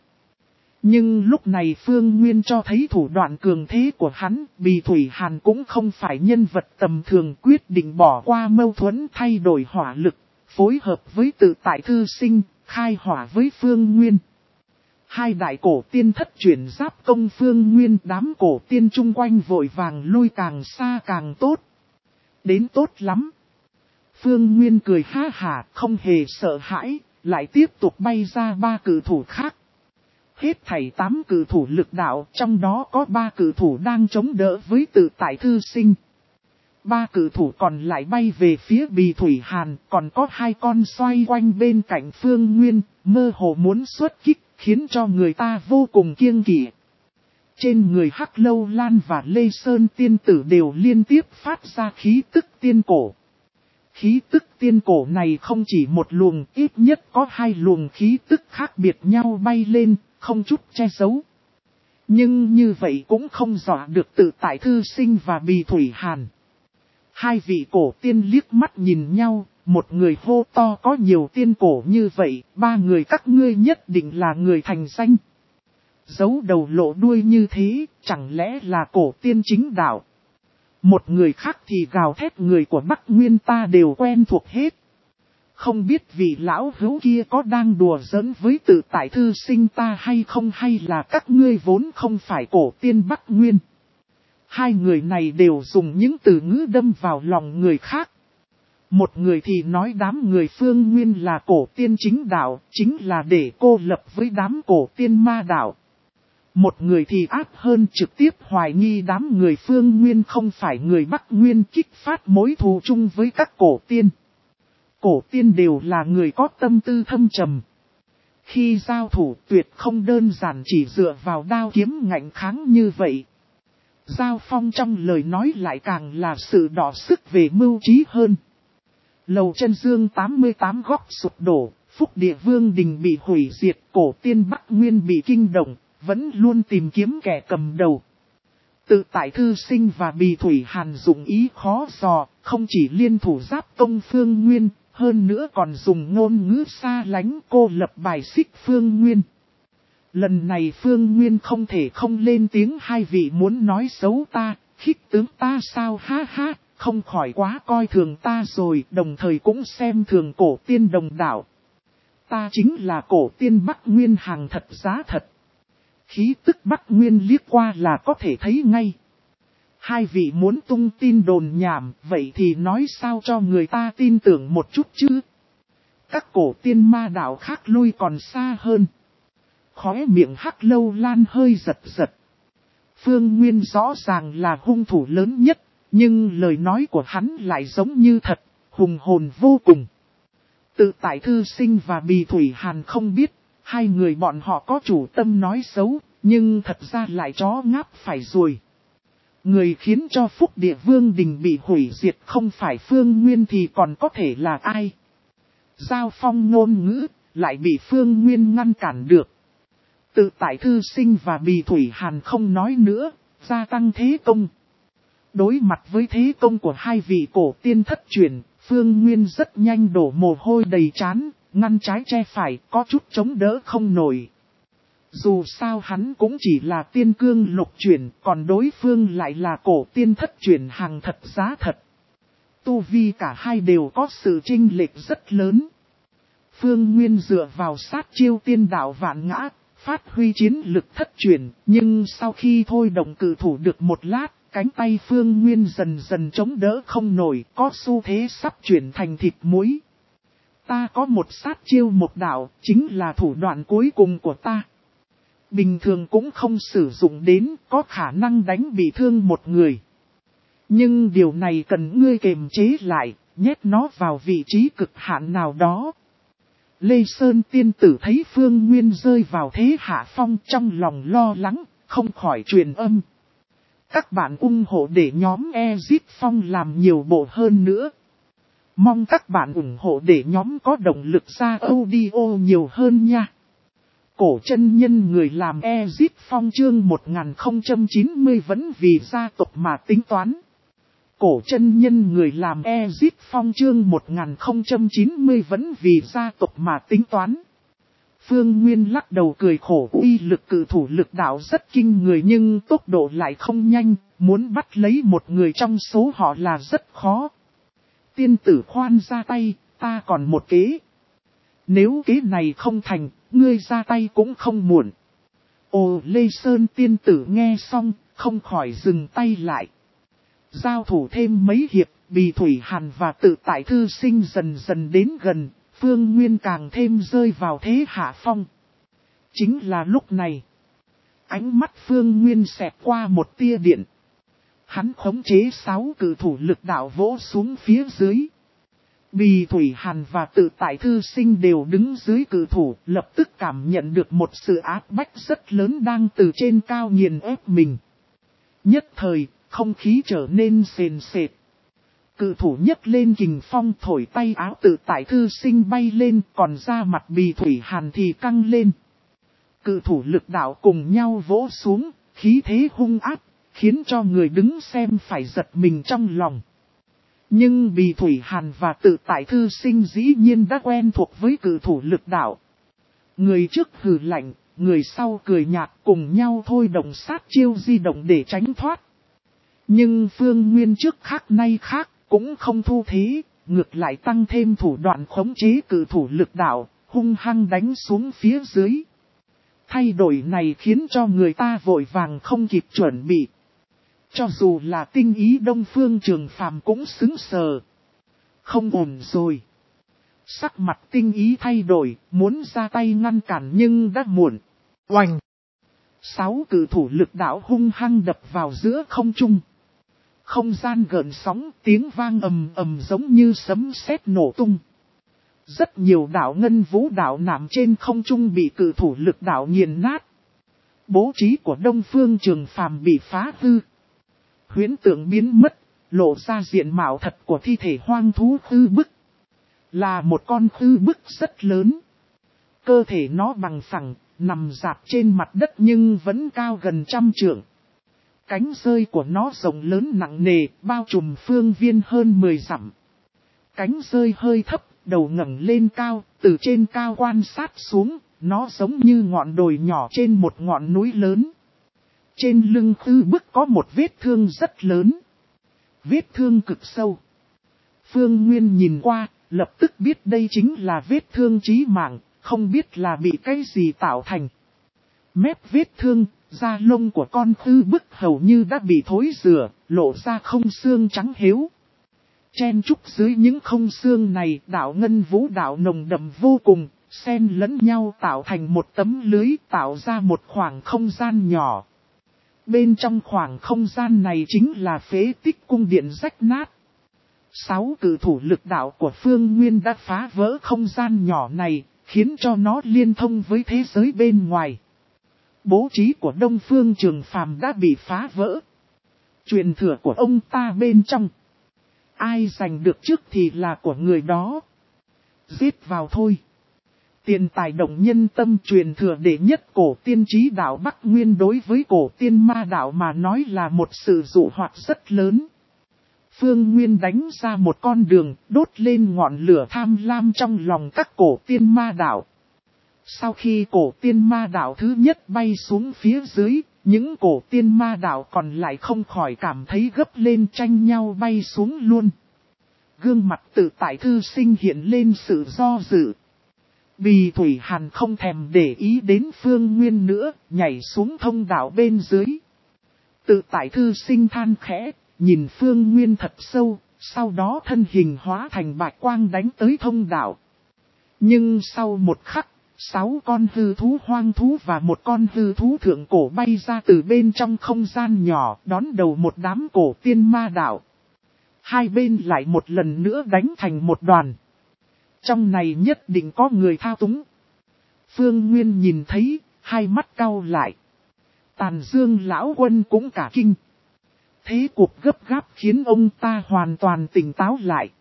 Nhưng lúc này Phương Nguyên cho thấy thủ đoạn cường thế của hắn, Bì Thủy Hàn cũng không phải nhân vật tầm thường, quyết định bỏ qua mâu thuẫn thay đổi hỏa lực, phối hợp với tự tại thư sinh, khai hỏa với Phương Nguyên. Hai đại cổ tiên thất chuyển giáp công Phương Nguyên, đám cổ tiên chung quanh vội vàng lui càng xa càng tốt. Đến tốt lắm. Phương Nguyên cười ha hả, không hề sợ hãi, lại tiếp tục bay ra ba cử thủ khác. Hết thảy tám cử thủ lực đạo, trong đó có ba cử thủ đang chống đỡ với tự tại thư sinh. Ba cử thủ còn lại bay về phía Bì Thủy Hàn, còn có hai con xoay quanh bên cạnh Phương Nguyên, mơ hồ muốn xuất kích, khiến cho người ta vô cùng kiêng kỵ. Trên người Hắc Lâu Lan và Lê Sơn tiên tử đều liên tiếp phát ra khí tức tiên cổ. Khí tức tiên cổ này không chỉ một luồng, ít nhất có hai luồng khí tức khác biệt nhau bay lên, không chút che giấu. Nhưng như vậy cũng không dọa được tự tại thư sinh và Bì Thủy Hàn. Hai vị cổ tiên liếc mắt nhìn nhau, một người hô to có nhiều tiên cổ như vậy, ba người các ngươi nhất định là người thành danh. Giấu đầu lộ đuôi như thế, chẳng lẽ là cổ tiên chính đạo. Một người khác thì gào thét người của Bắc Nguyên ta đều quen thuộc hết. Không biết vị lão hữu kia có đang đùa giỡn với tự tại thư sinh ta hay không, hay là các ngươi vốn không phải cổ tiên Bắc Nguyên. Hai người này đều dùng những từ ngữ đâm vào lòng người khác. Một người thì nói đám người Phương Nguyên là cổ tiên chính đạo, chính là để cô lập với đám cổ tiên ma đạo. Một người thì ác hơn, trực tiếp hoài nghi đám người Phương Nguyên không phải người Bắc Nguyên, kích phát mối thù chung với các cổ tiên. Cổ tiên đều là người có tâm tư thâm trầm. Khi giao thủ tuyệt không đơn giản chỉ dựa vào đao kiếm ngạnh kháng như vậy. Giao phong trong lời nói lại càng là sự đỏ sức về mưu trí hơn. Lầu Chân Dương tám mươi tám góc sụp đổ, Phúc Địa Vương Đình bị hủy diệt, cổ tiên Bắc Nguyên bị kinh động, vẫn luôn tìm kiếm kẻ cầm đầu. Tự tại thư sinh và Bì Thủy Hàn dụng ý khó dò, không chỉ liên thủ giáp công Phương Nguyên, hơn nữa còn dùng ngôn ngữ xa lánh cô lập bài xích Phương Nguyên. Lần này Phương Nguyên không thể không lên tiếng, hai vị muốn nói xấu ta, khích tướng ta sao, ha ha, không khỏi quá coi thường ta rồi, đồng thời cũng xem thường cổ tiên đồng đạo. Ta chính là cổ tiên Bắc Nguyên hàng thật giá thật. Khí tức Bắc Nguyên liếc qua là có thể thấy ngay. Hai vị muốn tung tin đồn nhảm, vậy thì nói sao cho người ta tin tưởng một chút chứ. Các cổ tiên ma đạo khác lui còn xa hơn. Khóe miệng Hắc Lâu Lan hơi giật giật. Phương Nguyên rõ ràng là hung thủ lớn nhất, nhưng lời nói của hắn lại giống như thật, hùng hồn vô cùng. Tự tại thư sinh và Bì Thủy Hàn không biết, hai người bọn họ có chủ tâm nói xấu, nhưng thật ra lại chó ngáp phải ruồi. Người khiến cho Phúc Địa Vương Đình bị hủy diệt không phải Phương Nguyên thì còn có thể là ai? Giao phong ngôn ngữ, lại bị Phương Nguyên ngăn cản được. Tự tại thư sinh và Bì Thủy Hàn không nói nữa, gia tăng thế công. Đối mặt với thế công của hai vị cổ tiên thất truyền, Phương Nguyên rất nhanh đổ mồ hôi đầy trán, ngăn trái che phải, có chút chống đỡ không nổi. Dù sao hắn cũng chỉ là tiên cương lục chuyển, còn đối phương lại là cổ tiên thất truyền hàng thật giá thật. Tu vi cả hai đều có sự chênh lệch rất lớn. Phương Nguyên dựa vào sát chiêu tiên đạo vạn ngã, phát huy chiến lực thất truyền, nhưng sau khi thôi động cự thủ được một lát, cánh tay Phương Nguyên dần dần chống đỡ không nổi, có xu thế sắp chuyển thành thịt muối. Ta có một sát chiêu một đạo, chính là thủ đoạn cuối cùng của ta. Bình thường cũng không sử dụng đến, có khả năng đánh bị thương một người. Nhưng điều này cần ngươi kiềm chế lại, nhét nó vào vị trí cực hạn nào đó. Lê Sơn tiên tử thấy Phương Nguyên rơi vào thế hạ phong, trong lòng lo lắng, không khỏi truyền âm. Các bạn ủng hộ để nhóm Ezip Phong làm nhiều bộ hơn nữa. Mong các bạn ủng hộ để nhóm có động lực ra audio nhiều hơn nha. Cổ chân nhân người làm Ezip Phong chương một nghìn không trăm chín mươi vẫn vì gia tộc mà tính toán. Cổ chân nhân người làm Ezip Phong chương một nghìn không trăm chín mươi vẫn vì gia tộc mà tính toán. Phương Nguyên lắc đầu cười khổ, uy lực cự thủ lực đạo rất kinh người nhưng tốc độ lại không nhanh, muốn bắt lấy một người trong số họ là rất khó. Tiên tử khoan ra tay, ta còn một kế. Nếu kế này không thành, ngươi ra tay cũng không muộn. Ồ, Lê Sơn tiên tử nghe xong, không khỏi dừng tay lại. Giao thủ thêm mấy hiệp, Bì Thủy Hàn và Tự Tại Thư Sinh dần dần đến gần, Phương Nguyên càng thêm rơi vào thế hạ phong. Chính là lúc này, ánh mắt Phương Nguyên xẹt qua một tia điện. Hắn khống chế sáu cự thủ lực đạo vỗ xuống phía dưới. Bì Thủy Hàn và Tự Tại Thư Sinh đều đứng dưới cự thủ, lập tức cảm nhận được một sự áp bách rất lớn đang từ trên cao nghiền ép mình. Nhất thời, không khí trở nên sền sệt. Cự thủ nhấc lên kình phong thổi tay áo Tự Tại Thư Sinh bay lên, còn da mặt Bì Thủy Hàn thì căng lên. Cự thủ lực đạo cùng nhau vỗ xuống, khí thế hung áp, khiến cho người đứng xem phải giật mình trong lòng. Nhưng Bì Thủy Hàn và Tự Tại Thư Sinh dĩ nhiên đã quen thuộc với cự thủ lực đạo. Người trước hừ lạnh, người sau cười nhạt, cùng nhau thôi động sát chiêu di động để tránh thoát. Nhưng Phương Nguyên trước khác nay khác, cũng không thu thế, ngược lại tăng thêm thủ đoạn khống chế cự thủ lực đạo, hung hăng đánh xuống phía dưới. Thay đổi này khiến cho người ta vội vàng không kịp chuẩn bị. Cho dù là tinh ý Đông Phương Trường Phàm cũng sững sờ. Không ổn rồi. Sắc mặt tinh ý thay đổi, muốn ra tay ngăn cản nhưng đã muộn. Oành! Sáu cự thủ lực đạo hung hăng đập vào giữa không trung. Không gian gợn sóng, tiếng vang ầm ầm giống như sấm sét nổ tung. Rất nhiều đạo ngân vũ đạo nằm trên không trung bị cự thủ lực đạo nghiền nát. Bố trí của Đông Phương Trường Phàm bị phá hư. Huyễn tượng biến mất, lộ ra diện mạo thật của thi thể hoang thú khư bức. Là một con khư bức rất lớn. Cơ thể nó bằng phẳng, nằm dạp trên mặt đất nhưng vẫn cao gần trăm trượng. Cánh rơi của nó rộng lớn nặng nề, bao trùm phương viên hơn mười dặm. Cánh rơi hơi thấp, đầu ngẩng lên cao, từ trên cao quan sát xuống, nó giống như ngọn đồi nhỏ trên một ngọn núi lớn. Trên lưng khư bức có một vết thương rất lớn. Vết thương cực sâu. Phương Nguyên nhìn qua, lập tức biết đây chính là vết thương chí mạng, không biết là bị cái gì tạo thành. Mép vết thương, da lông của con khư bức hầu như đã bị thối rửa, lộ ra không xương trắng hiếu. Chen trúc dưới những không xương này, đạo ngân vũ đạo nồng đậm vô cùng, xen lẫn nhau tạo thành một tấm lưới, tạo ra một khoảng không gian nhỏ. Bên trong khoảng không gian này chính là phế tích cung điện rách nát. Sáu cự thủ lực đạo của Phương Nguyên đã phá vỡ không gian nhỏ này, khiến cho nó liên thông với thế giới bên ngoài. Bố trí của Đông Phương Trường Phàm đã bị phá vỡ. Truyền thừa của ông ta bên trong. Ai giành được trước thì là của người đó. Giết vào thôi. Tiền tài động nhân tâm, truyền thừa đệ nhất cổ tiên trí đạo Bắc Nguyên đối với cổ tiên ma đạo mà nói là một sự dụ hoặc rất lớn. Phương Nguyên đánh ra một con đường, đốt lên ngọn lửa tham lam trong lòng các cổ tiên ma đạo. Sau khi cổ tiên ma đạo thứ nhất bay xuống phía dưới, những cổ tiên ma đạo còn lại không khỏi cảm thấy gấp lên, tranh nhau bay xuống luôn. Gương mặt Tự Tại Thư Sinh hiện lên sự do dự. Bì Thủy Hàn không thèm để ý đến Phương Nguyên nữa, nhảy xuống thông đạo bên dưới. Tự tại thư sinh than khẽ, nhìn Phương Nguyên thật sâu, sau đó thân hình hóa thành bạch quang đánh tới thông đạo. Nhưng sau một khắc, sáu con hư thú hoang thú và một con hư thú thượng cổ bay ra từ bên trong không gian nhỏ, đón đầu một đám cổ tiên ma đạo. Hai bên lại một lần nữa đánh thành một đoàn. Trong này nhất định có người thao túng. Phương Nguyên nhìn thấy, hai mắt cau lại. Tàn Dương lão quân cũng cả kinh. Thế cuộc gấp gáp khiến ông ta hoàn toàn tỉnh táo lại.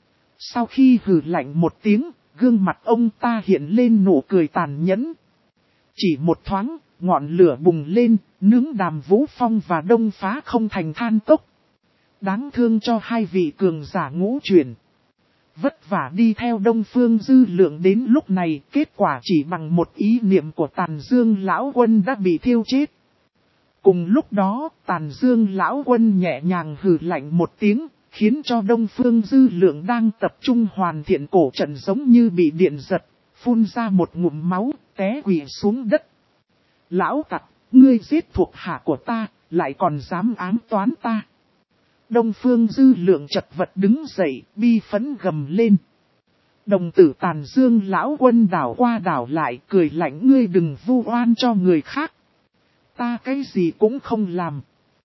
Sau khi hừ lạnh một tiếng, gương mặt ông ta hiện lên nụ cười tàn nhẫn. Chỉ một thoáng, ngọn lửa bùng lên, nướng Đàm Vũ Phong và Đông Phá không thành than cốc. Đáng thương cho hai vị cường giả ngũ chuyển. Vất vả đi theo Đông Phương Dư Lượng đến lúc này, kết quả chỉ bằng một ý niệm của Tàn Dương lão quân đã bị thiêu chết. Cùng lúc đó, Tàn Dương lão quân nhẹ nhàng hừ lạnh một tiếng, khiến cho Đông Phương Dư Lượng đang tập trung hoàn thiện cổ trận giống như bị điện giật, phun ra một ngụm máu, té quỵ xuống đất. Lão tặc, ngươi giết thuộc hạ của ta, lại còn dám ám toán ta. Đông Phương Dư Lượng chật vật đứng dậy, bi phẫn gầm lên. Đồng tử Tàn Dương lão quân đảo qua đảo lại, cười lạnh, ngươi đừng vu oan cho người khác. Ta cái gì cũng không làm.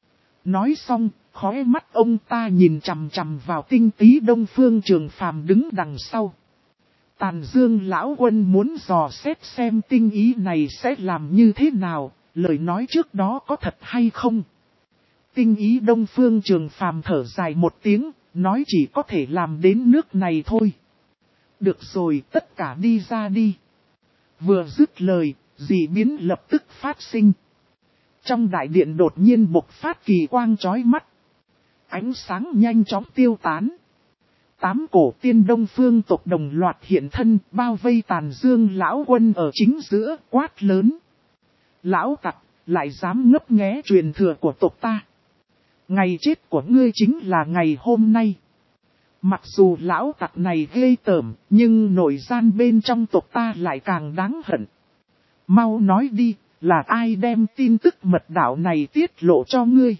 Nói xong, khóe mắt ông ta nhìn chằm chằm vào tinh tý Đông Phương Trường Phàm đứng đằng sau. Tàn Dương lão quân muốn dò xét xem tinh ý này sẽ làm như thế nào, lời nói trước đó có thật hay không. Tinh ý Đông Phương Trường Phàm thở dài một tiếng, nói chỉ có thể làm đến nước này thôi. Được rồi, tất cả đi ra đi. Vừa dứt lời, dị biến lập tức phát sinh. Trong đại điện đột nhiên bộc phát kỳ quang chói mắt. Ánh sáng nhanh chóng tiêu tán. Tám cổ tiên Đông Phương tộc đồng loạt hiện thân, bao vây Tàn Dương lão quân ở chính giữa, quát lớn. Lão tặc, lại dám ngấp nghé truyền thừa của tộc ta. Ngày chết của ngươi chính là ngày hôm nay. Mặc dù lão tặc này ghê tởm, nhưng nội gian bên trong tộc ta lại càng đáng hận. Mau nói đi, là ai đem tin tức mật đạo này tiết lộ cho ngươi?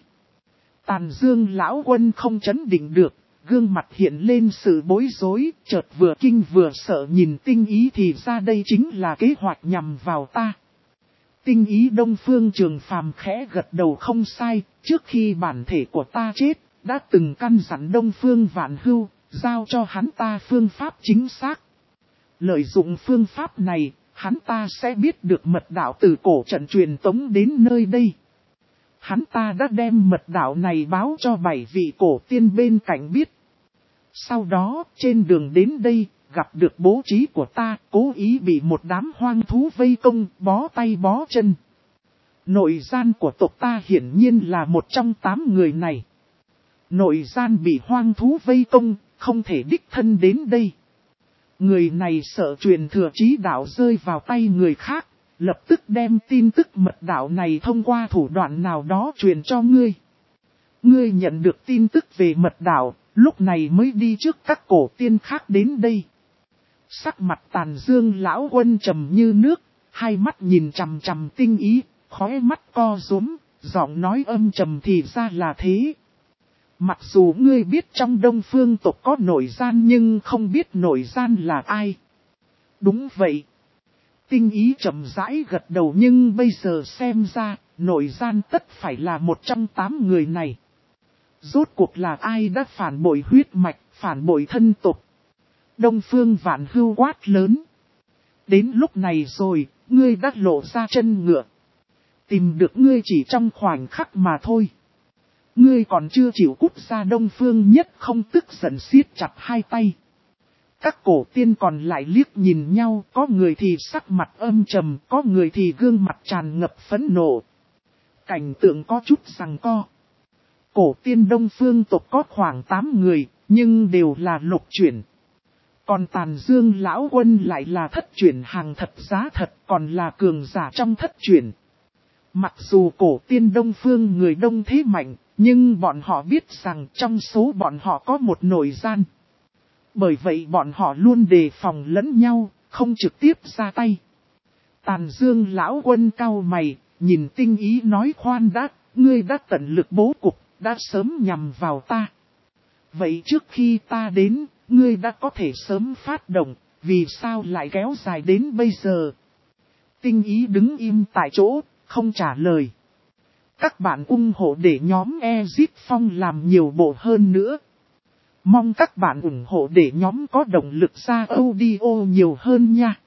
Tàn Dương lão quân không chấn định được, gương mặt hiện lên sự bối rối, chợt vừa kinh vừa sợ nhìn tinh ý thì ra đây chính là kế hoạch nhằm vào ta. Tinh ý Đông Phương Trường Phàm khẽ gật đầu, không sai, trước khi bản thể của ta chết, đã từng căn dặn Đông Phương Vạn Hưu, giao cho hắn ta phương pháp chính xác. Lợi dụng phương pháp này, hắn ta sẽ biết được mật đạo từ cổ trận truyền tống đến nơi đây. Hắn ta đã đem mật đạo này báo cho bảy vị cổ tiên bên cạnh biết. Sau đó, trên đường đến đây, gặp được bố trí của ta, cố ý bị một đám hoang thú vây công, bó tay bó chân. Nội gian của tộc ta hiển nhiên là một trong tám người này. Nội gian bị hoang thú vây công, không thể đích thân đến đây. Người này sợ truyền thừa trí đạo rơi vào tay người khác, lập tức đem tin tức mật đạo này thông qua thủ đoạn nào đó truyền cho ngươi. Ngươi nhận được tin tức về mật đạo, lúc này mới đi trước các cổ tiên khác đến đây. Sắc mặt Tàn Dương lão quân trầm như nước, hai mắt nhìn chằm chằm tinh ý, khóe mắt co rúm, giọng nói âm trầm thì ra là thế. Mặc dù ngươi biết trong Đông Phương tộc có nội gian nhưng không biết nội gian là ai. Đúng vậy. Tinh ý chậm rãi gật đầu, nhưng bây giờ xem ra, nội gian tất phải là một trong tám người này. Rốt cuộc là ai đã phản bội huyết mạch, phản bội thân tộc? Đông Phương Vạn Hưu quát lớn. Đến lúc này rồi, ngươi đã lộ ra chân ngựa. Tìm được ngươi chỉ trong khoảnh khắc mà thôi. Ngươi còn chưa chịu cút ra. Đông Phương Nhất không tức giận siết chặt hai tay. Các cổ tiên còn lại liếc nhìn nhau, có người thì sắc mặt âm trầm, có người thì gương mặt tràn ngập phẫn nộ. Cảnh tượng có chút giằng co. Cổ tiên Đông Phương tộc có khoảng tám người, nhưng đều là lục chuyển. Còn Tàn Dương lão quân lại là thất chuyển hàng thật giá thật, còn là cường giả trong thất chuyển. Mặc dù cổ tiên Đông Phương người đông thế mạnh, nhưng bọn họ biết rằng trong số bọn họ có một nội gian. Bởi vậy bọn họ luôn đề phòng lẫn nhau, không trực tiếp ra tay. Tàn Dương lão quân cau mày, nhìn Tinh Ý nói khoan đã, ngươi đã tận lực bố cục, đã sớm nhằm vào ta. Vậy trước khi ta đến, ngươi đã có thể sớm phát động, vì sao lại kéo dài đến bây giờ? Tinh Ý đứng im tại chỗ, không trả lời. Các bạn ủng hộ để nhóm Exit Phong làm nhiều bộ hơn nữa. Mong các bạn ủng hộ để nhóm có động lực ra audio nhiều hơn nha.